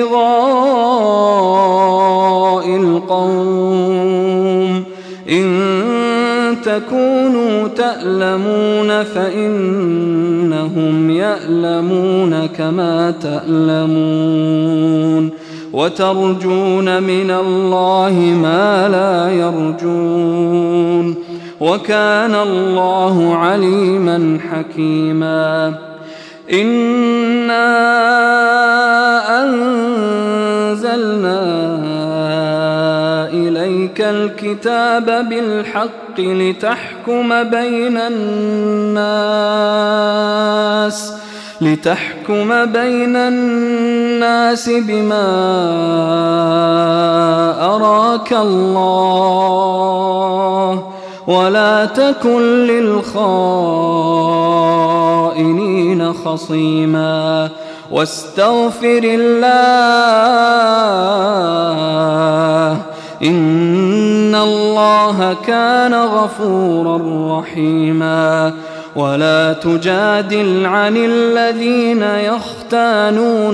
ابتغاء القوم إن تكونوا تألمون فإنهم يألمون كما تألمون وترجون من الله ما لا يرجون وكان الله عليما حكيما. إنا أنزلنا إليك الكتاب بالحق لتحكم بين الناس بما أراك الله ولا تكن للخائنين خصيما واستغفر الله إن الله كان غفورا رحيما. ولا تجادل عن الذين يختانون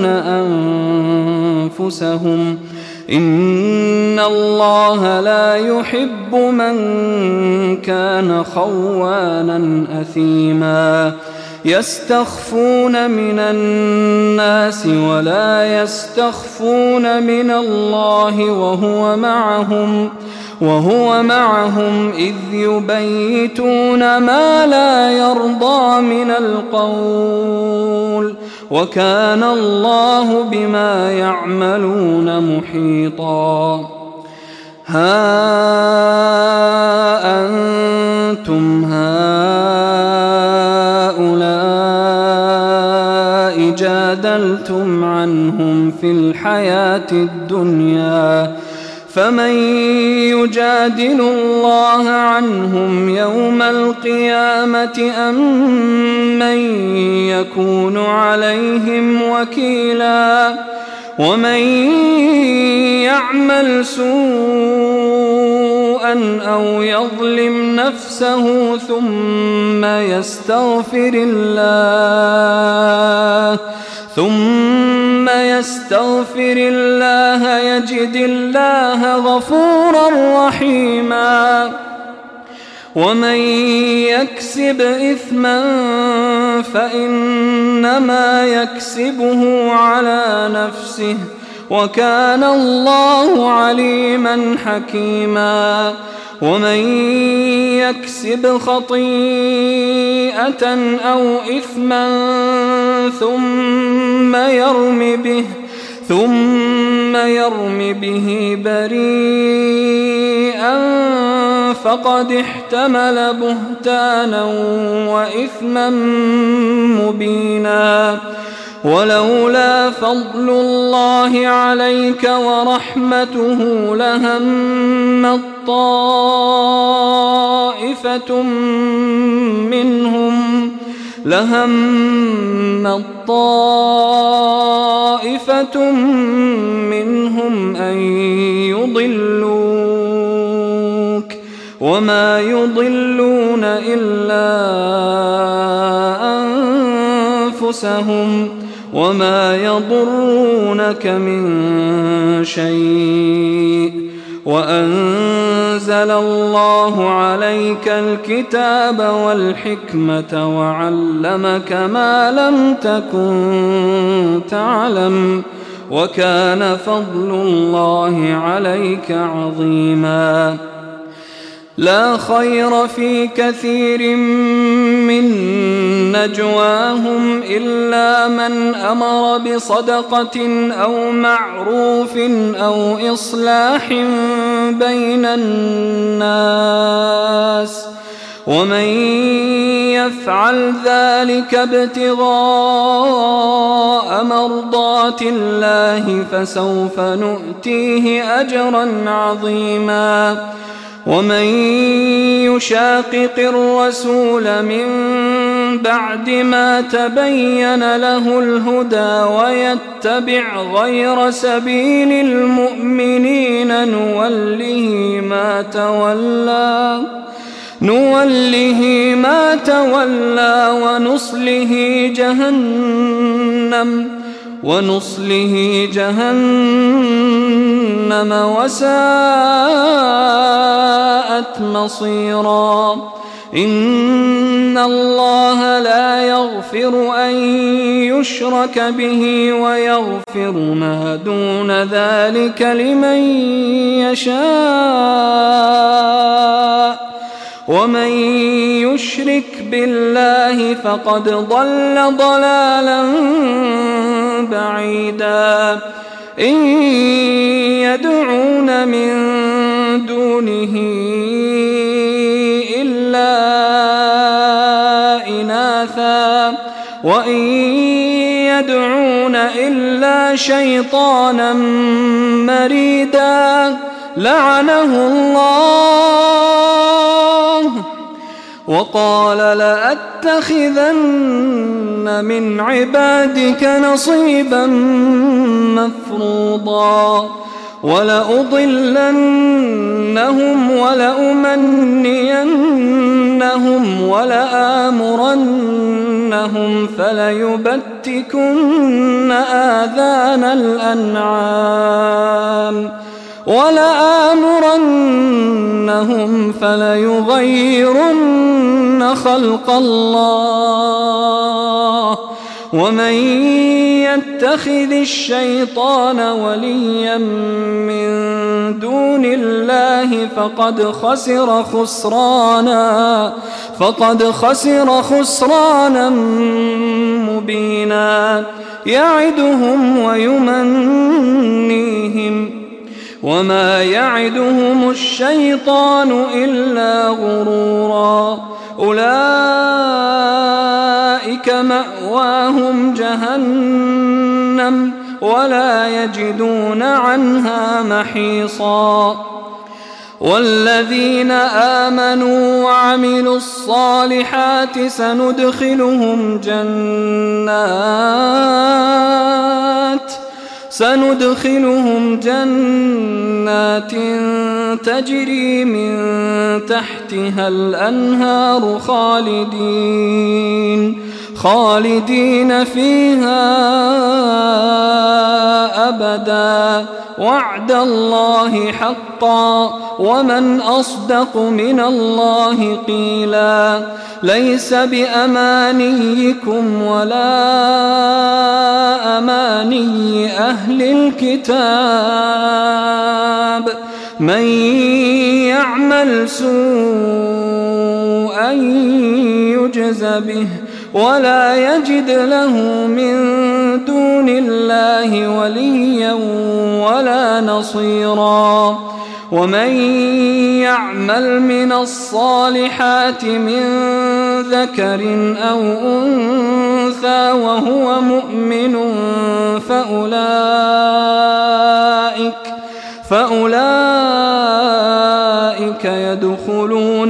أنفسهم إن الله لا يحب من كان خوانا أثيما يستخفون من الناس ولا يستخفون من الله وهو معهم إذ يبيتون ما لا يرضى من القول وكان الله بما يعملون محيطا ها أنتم هؤلاء جادلتم عنهم في الحياة الدنيا فمن يجادل الله عنهم يوم القيامة أم من يكون عليهم وكيلا ومن يعمل سوءا أو يظلم نفسه ثم يستغفر الله يجد الله غفورا رحيما ومن يكسب إثما فإنما يكسبه على نفسه وكان الله عليما حكيما ومن يكسب خطيئة أو إثما ثم يرم به بريئا فقد احتمل بهتانا وإثما مبينا ولولا فضل الله عليك ورحمته لهمت طائفة منهم أن يضلوك وما يضلون إلا أنفسهم وما يضرونك من شيء وأنزل الله عليك الكتاب والحكمة وعلمك ما لم تكن تعلم وكان فضل الله عليك عظيما لا خير في كثير من نجواهم إلا من أمر بصدقة أو معروف أو إصلاح بين الناس ومن يفعل ذلك ابتغاء مرضات الله فسوف نؤتيه أجرا عظيما ومن يشاقق الرسول من بعد ما تبين له الهدى ويتبع غير سبيل المؤمنين نوله ما تولى ونصله جهنم وساءت مصيرا إن الله لا يغفر أن يشرك به ويغفر ما دون ذلك لمن يشاء ومن يشرك بالله فقد ضل ضلالا بعيدا إن يدعون من دونه إلا إناثا وإن يدعون إلا شيطانا مريدا لعنه الله وقال لأتخذن من عبادك نصيبا مفروضا ولأضلنهم ولأمنينهم ولآمرنهم فليبتكن آذان الأنعام ولآمرنهم فليغيرن خلق الله ومن يتخذ الشيطان وليا من دون الله فقد خسر خسرانا مبينا يعدهم ويمنيهم وما يعدهم الشيطان إلا غرورا أولئك مأواهم جهنم ولا يجدون عنها محيصا والذين آمنوا وعملوا الصالحات سندخلهم جنات تجري من تحتها الأنهار خالدين فيها أبدا وعد الله حقا ومن أصدق من الله قيلا ليس بأمانيكم ولا أماني أهل الكتاب من يعمل سوءا يجز به ولا يجد له من دون الله وليا ولا نصيرا ومن يعمل من الصالحات من ذكر أو أنثى وهو مؤمن فأولئك يدخلون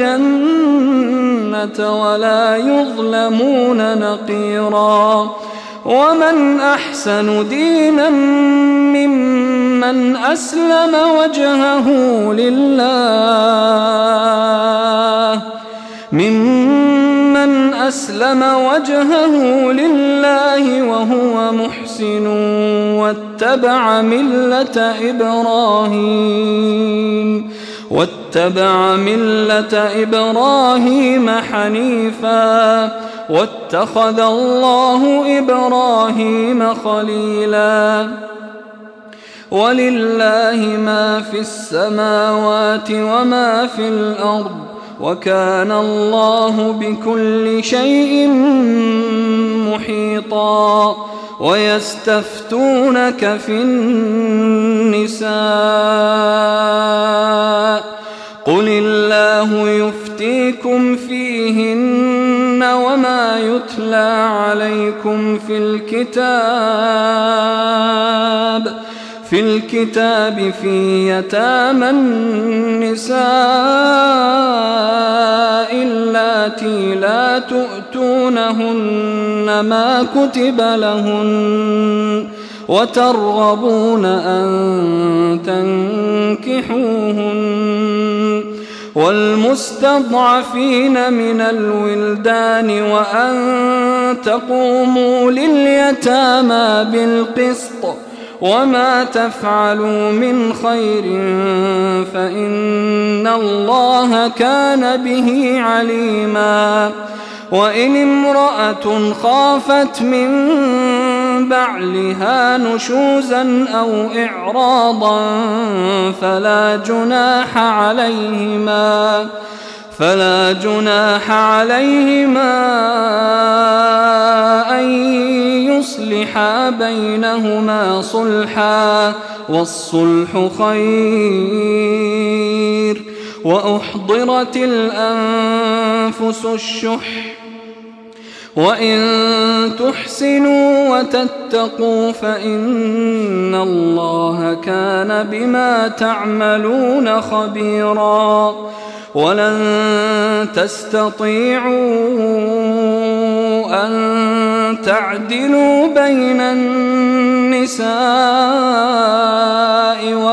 الجنة ولا يظلمون نقيرا ومن أحسن دينا ممن أسلم وجهه لله وهو محسن واتبع ملة إبراهيم حنيفا واتخذ الله إبراهيم خليلا ولله ما في السماوات وما في الأرض وكان الله بكل شيء محيطا ويستفتونك في النساء قل الله يفتيكم فيهن وما يتلى عليكم في الكتاب في يتامى النساء اللاتي لا تؤتونهن ما كتب لهن وترغبون أن تنكحوهن والمستضعفين من الولدان وأن تقوموا لليتامى بالقسط وما تفعلوا من خير فإن الله كان به عليما وإن امرأة خافت من بعلها نشوزا أو إعراضا فلا جناح عليهما أن يصلحا بينهما صلحا والصلح خير وأحضرت الأنفس الشح وإن تحسنوا وتتقوا فإن الله كان بما تعملون خبيرا ولن تستطيعوا أن تعدلوا بين النساء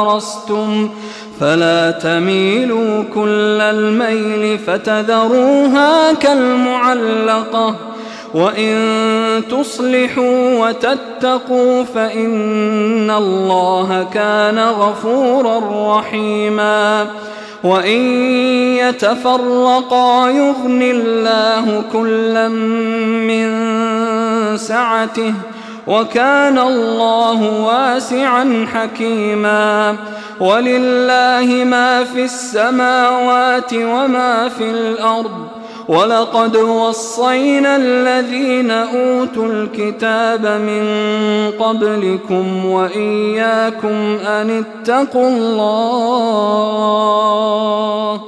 حرصتم فلا تميلوا كل الميل فتذروها كالمعلقة وإن تصلحوا وتتقوا فإن الله كان غفورا رحيما وإن يتفرقا يغن الله كلا من سعته وكان الله واسعا حكيما ولله ما في السماوات وما في الأرض ولقد وصينا الذين أوتوا الكتاب من قبلكم وإياكم أن اتقوا الله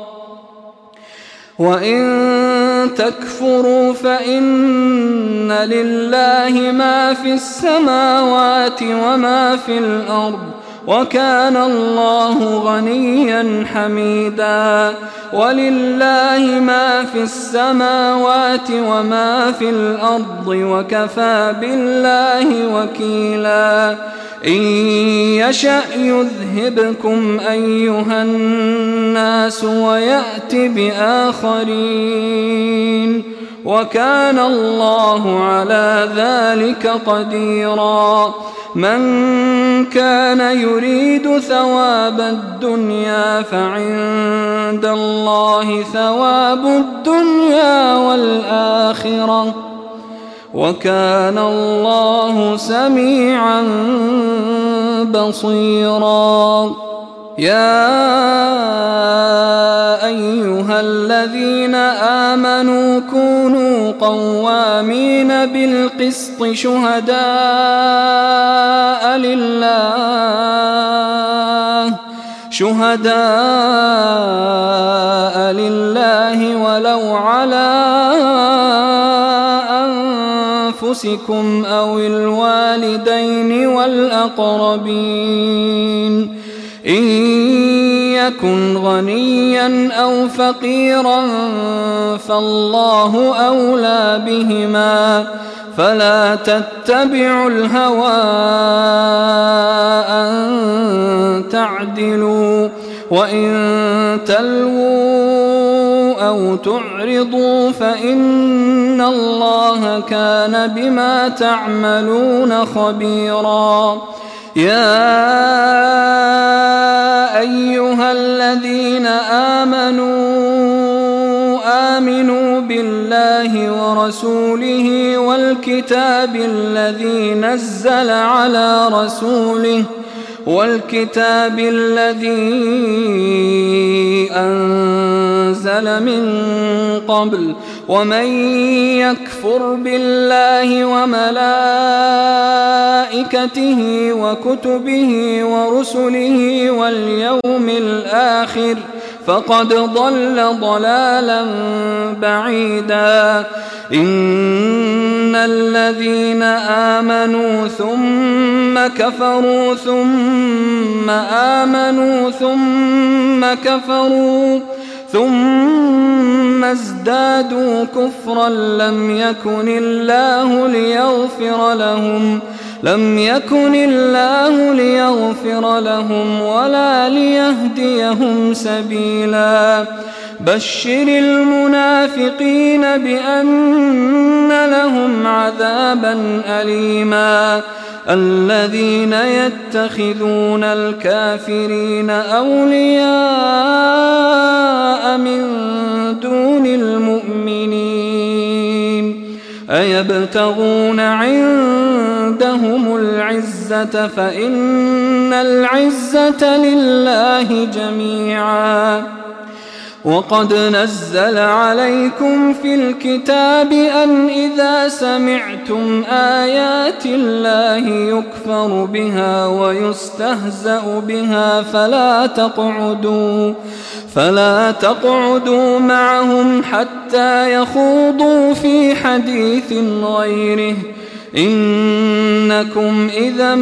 وإن تكفروا فإن لله ما في السماوات وما في الأرض وكان الله غنيا حميدا ولله ما في السماوات وما في الأرض وكفى بالله وكيلا إن يشأ يذهبكم أيها الناس ويأت بآخرين وكان الله على ذلك قديرا من كان يريد ثواب الدنيا فعند الله ثواب الدنيا والآخرة وكان الله سميعا بصيرا يا أيها الذين آمنوا كونوا قوامين بالقسط شهداء لله ولو على أنفسكم أو الوالدين والأقربين إن يكن غنيا أو فقيرا فالله أولى بهما فلا تتبعوا الهوى أن تعدلوا وإن تلووا أو تعرضوا فإن الله كان بما تعملون خبيرا يا أيها الذين آمنوا بالله ورسوله والكتاب الذي نزل على رسوله والكتاب الذي أنزل من قبل ومن يكفر بالله وملائكته وكتبه ورسله واليوم الآخر فقد ضل ضلالا بعيدا إن الذين آمنوا ثم كفروا ثم آمنوا ثم كفروا ثم ازدادوا كفرا لم يكن الله ليغفر لهم ولا ليهديهم سبيلا بشر المنافقين بأن لهم عذابا أليما الذين يتخذون الكافرين أولياء من دون المؤمنين أيبتغون عندهم العزة فإن العزة لله جميعا وقد نزل عليكم في الكتاب أن إذا سمعتم آيات الله يكفر بها ويستهزأ بها فلا تقعدوا معهم حتى يخوضوا في حديث غيره إنكم إذا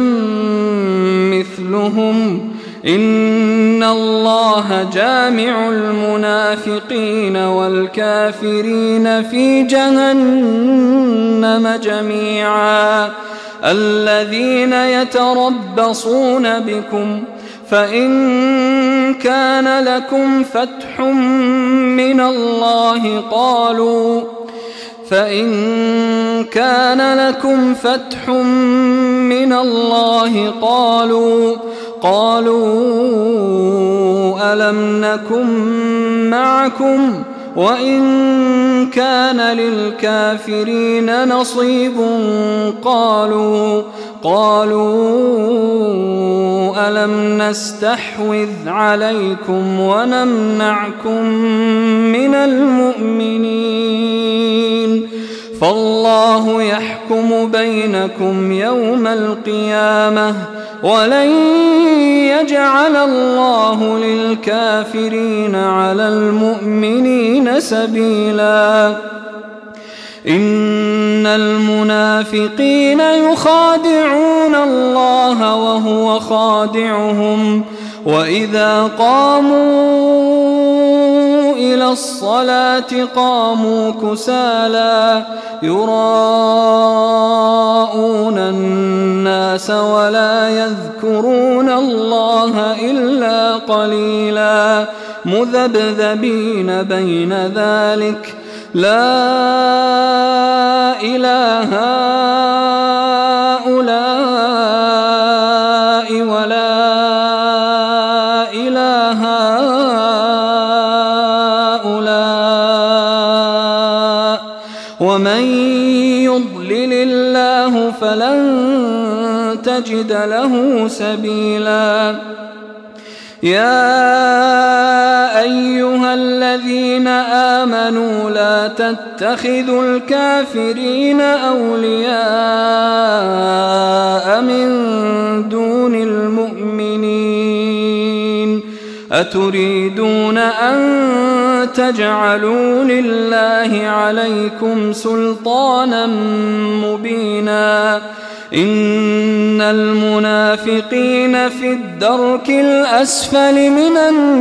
مثلهم إن الله جامع المنافقين والكافرين في جهنم جميعا الذين يتربصون بكم فإن كان لكم فتح من الله قالوا ألم نكن معكم وإن كان للكافرين نصيب قالوا ألم نستحوذ عليكم ونمنعكم من المؤمنين فالله يحكم بينكم يوم القيامة ولن يجعل الله للكافرين على المؤمنين سبيلا إن المنافقين يخادعون الله وهو خادعهم وإذا قاموا إلى الصلاة قاموا كسالى يراءون الناس ولا يذكرون الله إلا قليلا مذبذبين بين ذلك لا إله هؤلاء ولا إله هؤلاء ومن يضلل الله فلن تجد له سبيلا يا أيها الذين آمنوا لا تتخذوا الكافرين أولياء من دون المؤمنين أتريدون أن تجعلوا لله عليكم سلطانا مبينا إن المنافقين في الدرك الأسفل من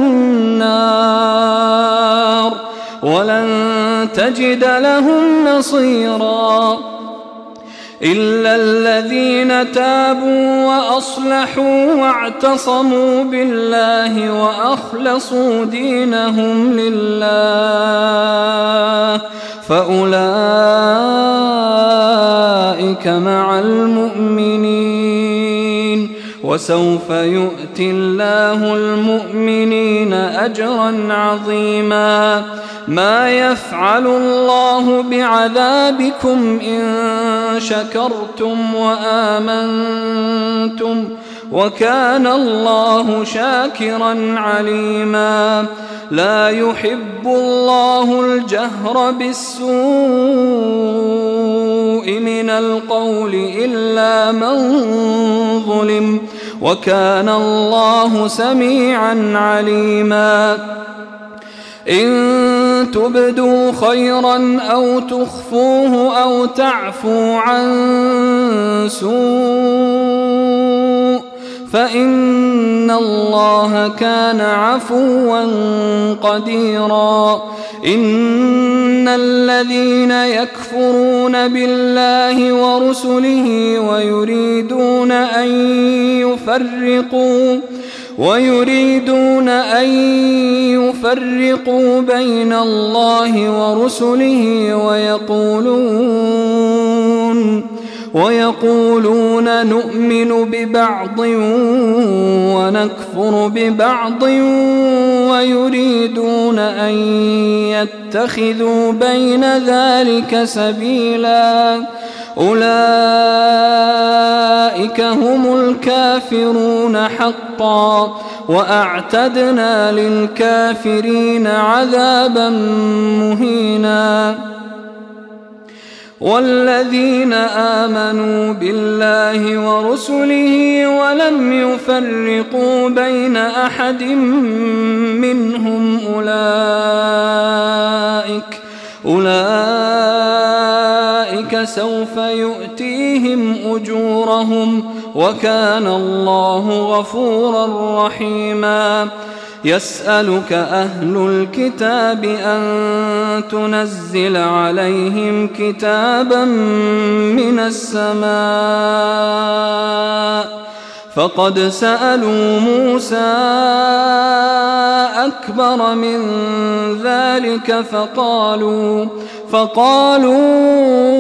النار ولن تجد لهم نصيرا إلا الذين تابوا وأصلحوا واعتصموا بالله وأخلصوا دينهم لله فأولئك مع المؤمنين وسوف يؤتي الله المؤمنين أجرا عظيما ما يفعل الله بعذابكم إن شكرتم وآمنتم وكان الله شاكرا عليما لا يحب الله الجهر بالسوء من القول إلا من ظلم وكان الله سميعا عليما إن تبدوا خيرا أو تخفوه أو تعفو عن سوء فإن الله كان عفوا قديرا إن الذين يكفرون بالله ورسله ويريدون أن يفرقوا بين الله ورسله ويقولون نؤمن ببعض ونكفر ببعض ويريدون أن يتخذوا بين ذلك سبيلا أولئك هم الكافرون حقا وأعتدنا للكافرين عذابا مهينا والذين آمنوا بالله ورسله ولم يفرقوا بين أحد منهم أولئك سوف يؤتيهم أجورهم وكان الله غفورا رحيما يسألك أهل الكتاب أن تنزل عليهم كتابا من السماء فقد سألوا موسى أكبر من ذلك فقالوا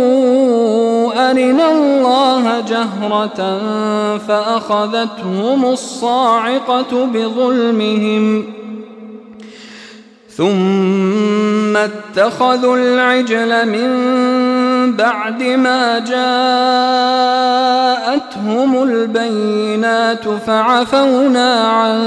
أرنا الله جهرة فأخذتهم الصاعقة بظلمهم ثم اتخذوا العجل من بعد ما جاءتهم البينات فعفونا عن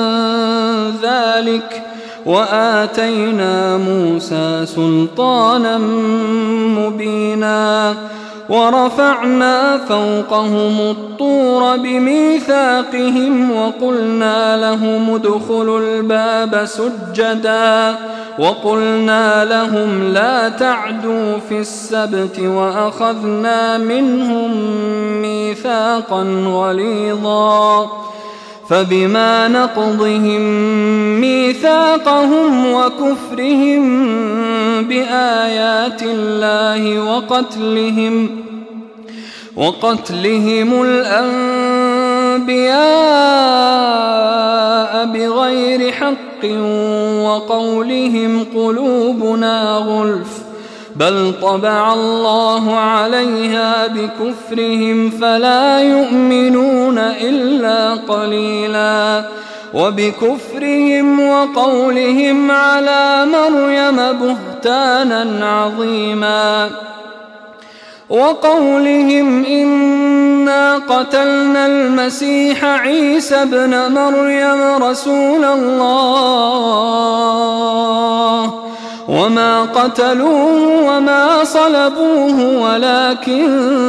ذلك وآتينا موسى سلطانا مبينا ورفعنا فوقهم الطور بميثاقهم وقلنا لهم ادخلوا الباب سجدا وقلنا لهم لا تعدوا في السبت وأخذنا منهم ميثاقا غليظا فبما نقضهم ميثاقهم وكفرهم بآيات الله وقتلهم الأنبياء بغير حق وقولهم قلوبنا غلف بل طبع الله عليها بكفرهم فلا يؤمنون إلا قليلا وبكفرهم وقولهم على مريم بهتانا عظيما وقولهم إنا قتلنا المسيح عيسى ابن مريم رسول الله وما قتلوه وما صلبوه ولكن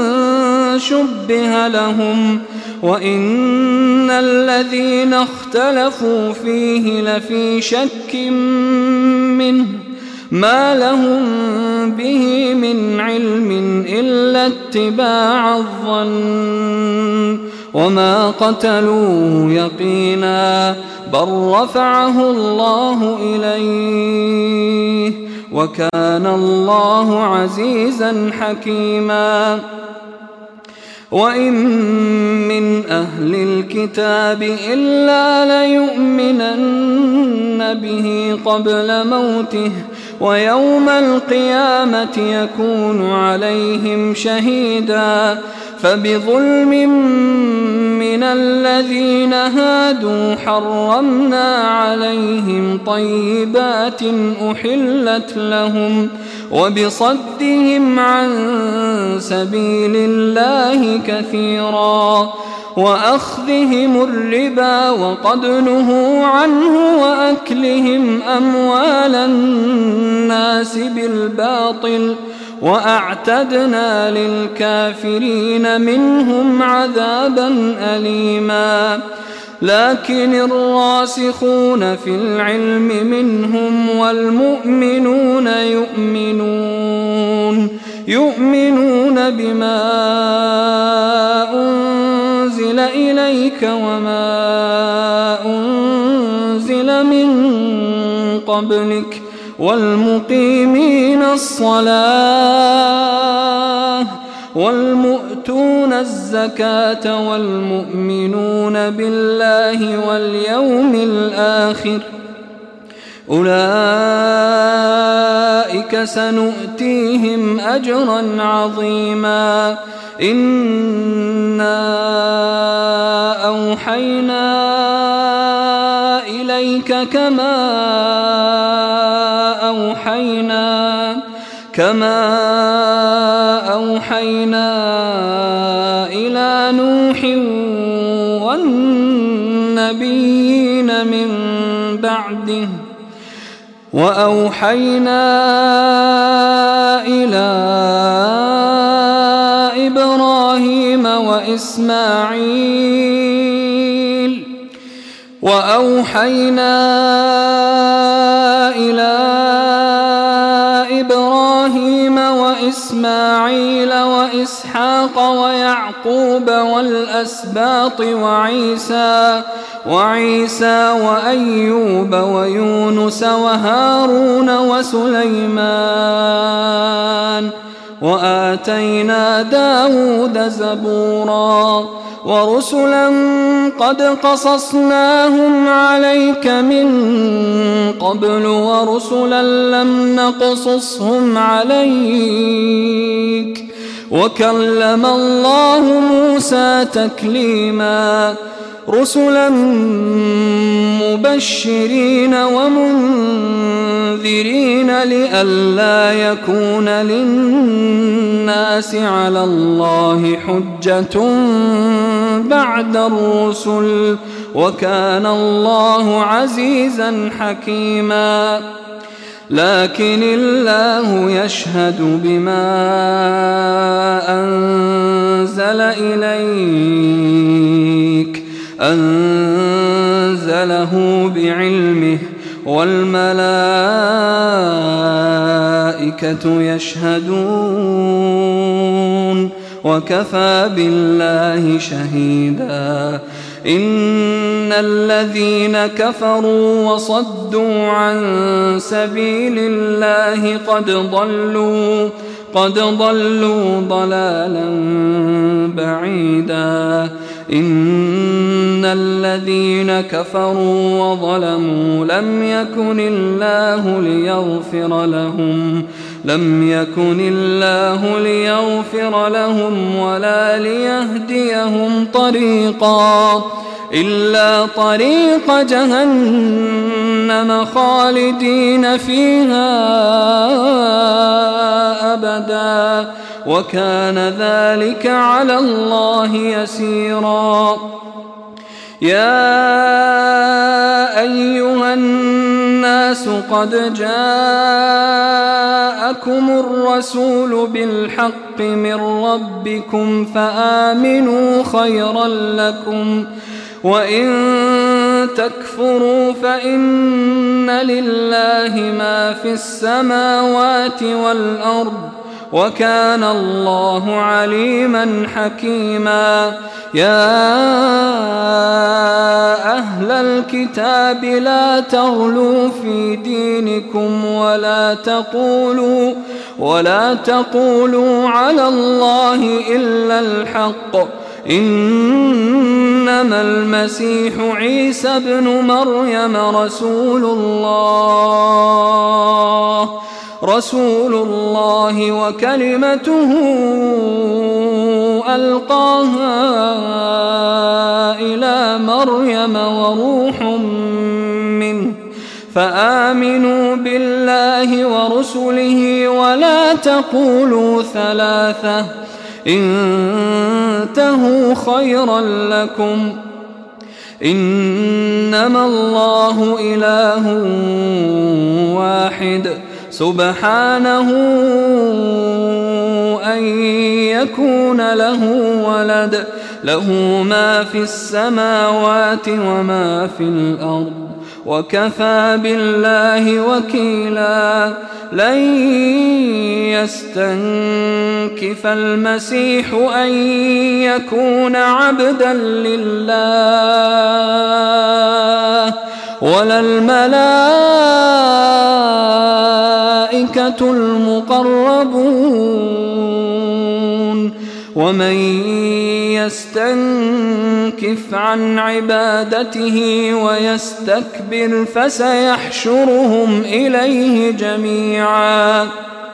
شبه لهم وإن الذين اختلفوا فيه لفي شك منه ما لهم به من علم إلا اتباع الظن وما قتلوه يقينا بل رفعه الله إليه وكان الله عزيزا حكيما وإن من أهل الكتاب إلا ليؤمنن به قبل موته ويوم القيامة يكون عليهم شهيدا فبظلم من الذين هادوا حرمنا عليهم طيبات أحلت لهم وبصدهم عن سبيل الله كثيرا وأخذهم الربا وقد نهوا عنه وأكلهم أموال الناس بالباطل وأعتدنا للكافرين منهم عذابا أليما لكن الراسخون في العلم منهم والمؤمنون يؤمنون بما أنزل إليك وما أنزل من قبلك والمقيمين الصلاة والمؤتون الزكاة والمؤمنون بالله واليوم الآخر أولئك سنؤتيهم أجرا عظيما إنا أوحينا إليك كما أوحينا إلى نوح والنبيين من بعده وأوحينا إلى إبراهيم وإسماعيل وإسحاق ويعقوب والأسباط وعيسى وأيوب ويونس وهارون وسليمان وآتينا داود زبورا ورسلا قد قصصناهم عليك من قبل ورسلا لم نقصصهم عليك وكلم الله موسى تكليما رسلا مبشرين ومنذرين لئلا يكون للناس على الله حجة بعد الرسل وكان الله عزيزا حكيما لكن الله يشهد بما أنزل إليك أنزله بعلمه والملائكة يشهدون وكفى بالله شهيدا إن الذين كفروا وصدوا عن سبيل الله قد ضلوا ضلالا بعيدا إن الذين كفروا وظلموا لم يكن الله ليغفر لهم ولا ليهديهم طريقا إلا طريق جهنم خالدين فيها أبدا وكان ذلك على الله يسيرا يا أيها الناس قد جاءكم الرسول بالحق من ربكم فآمنوا خيرا لكم وإن تكفروا فإن لله ما في السماوات والأرض وكان الله عليما حكيما يا أهل الكتاب لا تغلوا في دينكم ولا تقولوا على الله إلا الحق إنما المسيح عيسى ابن مريم رسول الله وكلمته ألقاها إلى مريم وروح منه فآمنوا بالله ورسله ولا تقولوا ثلاثة انتهوا خيرا لكم إنما الله إله واحد سبحانه أن يكون له ولد له ما في السماوات وما في الأرض وكفى بالله وكيلا لن يستنكف المسيح أن يكون عبدا لله ولا الملائكة المقربون ومن يستنكف عن عبادته ويستكبر فسيحشرهم إليه جميعا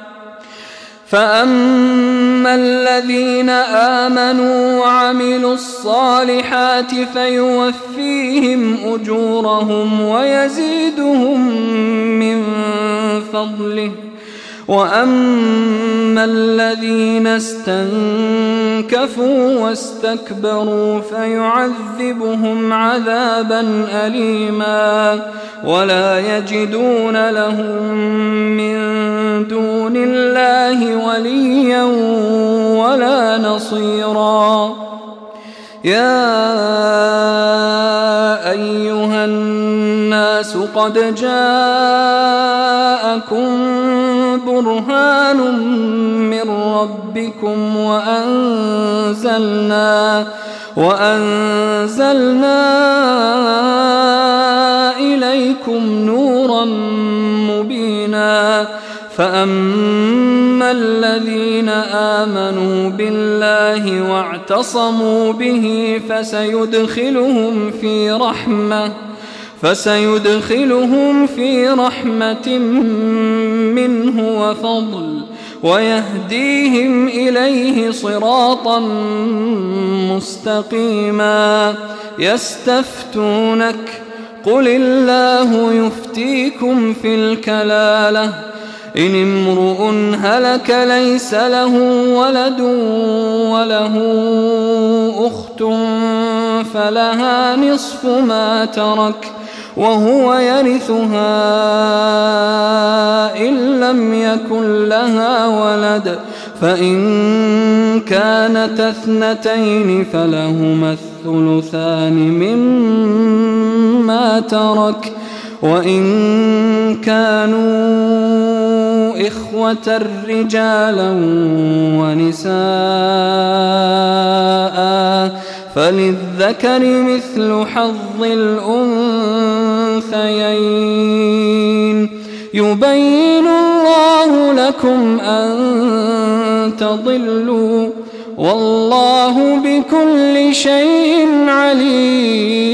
فأما الذين آمنوا وعملوا الصالحات فيوفيهم أجورهم ويزيدهم من فضله وأما الذين استنكفوا واستكبروا فيعذبهم عذابا أليما ولا يجدون لهم من دون الله وليا ولا نصيرا يا أيها الناس قد جاءكم برهان من ربكم وأنزلنا إليكم نورا مبينا فأما الذين آمنوا بالله واعتصموا به فسيدخلهم في رحمة منه وفضل ويهديهم إليه صراطا مستقيما. يستفتونك قل الله يفتيكم في الكلالة إن امرؤ هلك ليس له ولد وله أخت فلها نصف ما ترك وهو يرثها إن لم يكن لها ولد فإن كانت اثنتين فلهما الثلثان مما ترك وإن كانوا إخوة رجالا ونساء فللذكر مثل حظ الأنثيين. يبين الله لكم أن تضلوا والله بكل شيء عليم.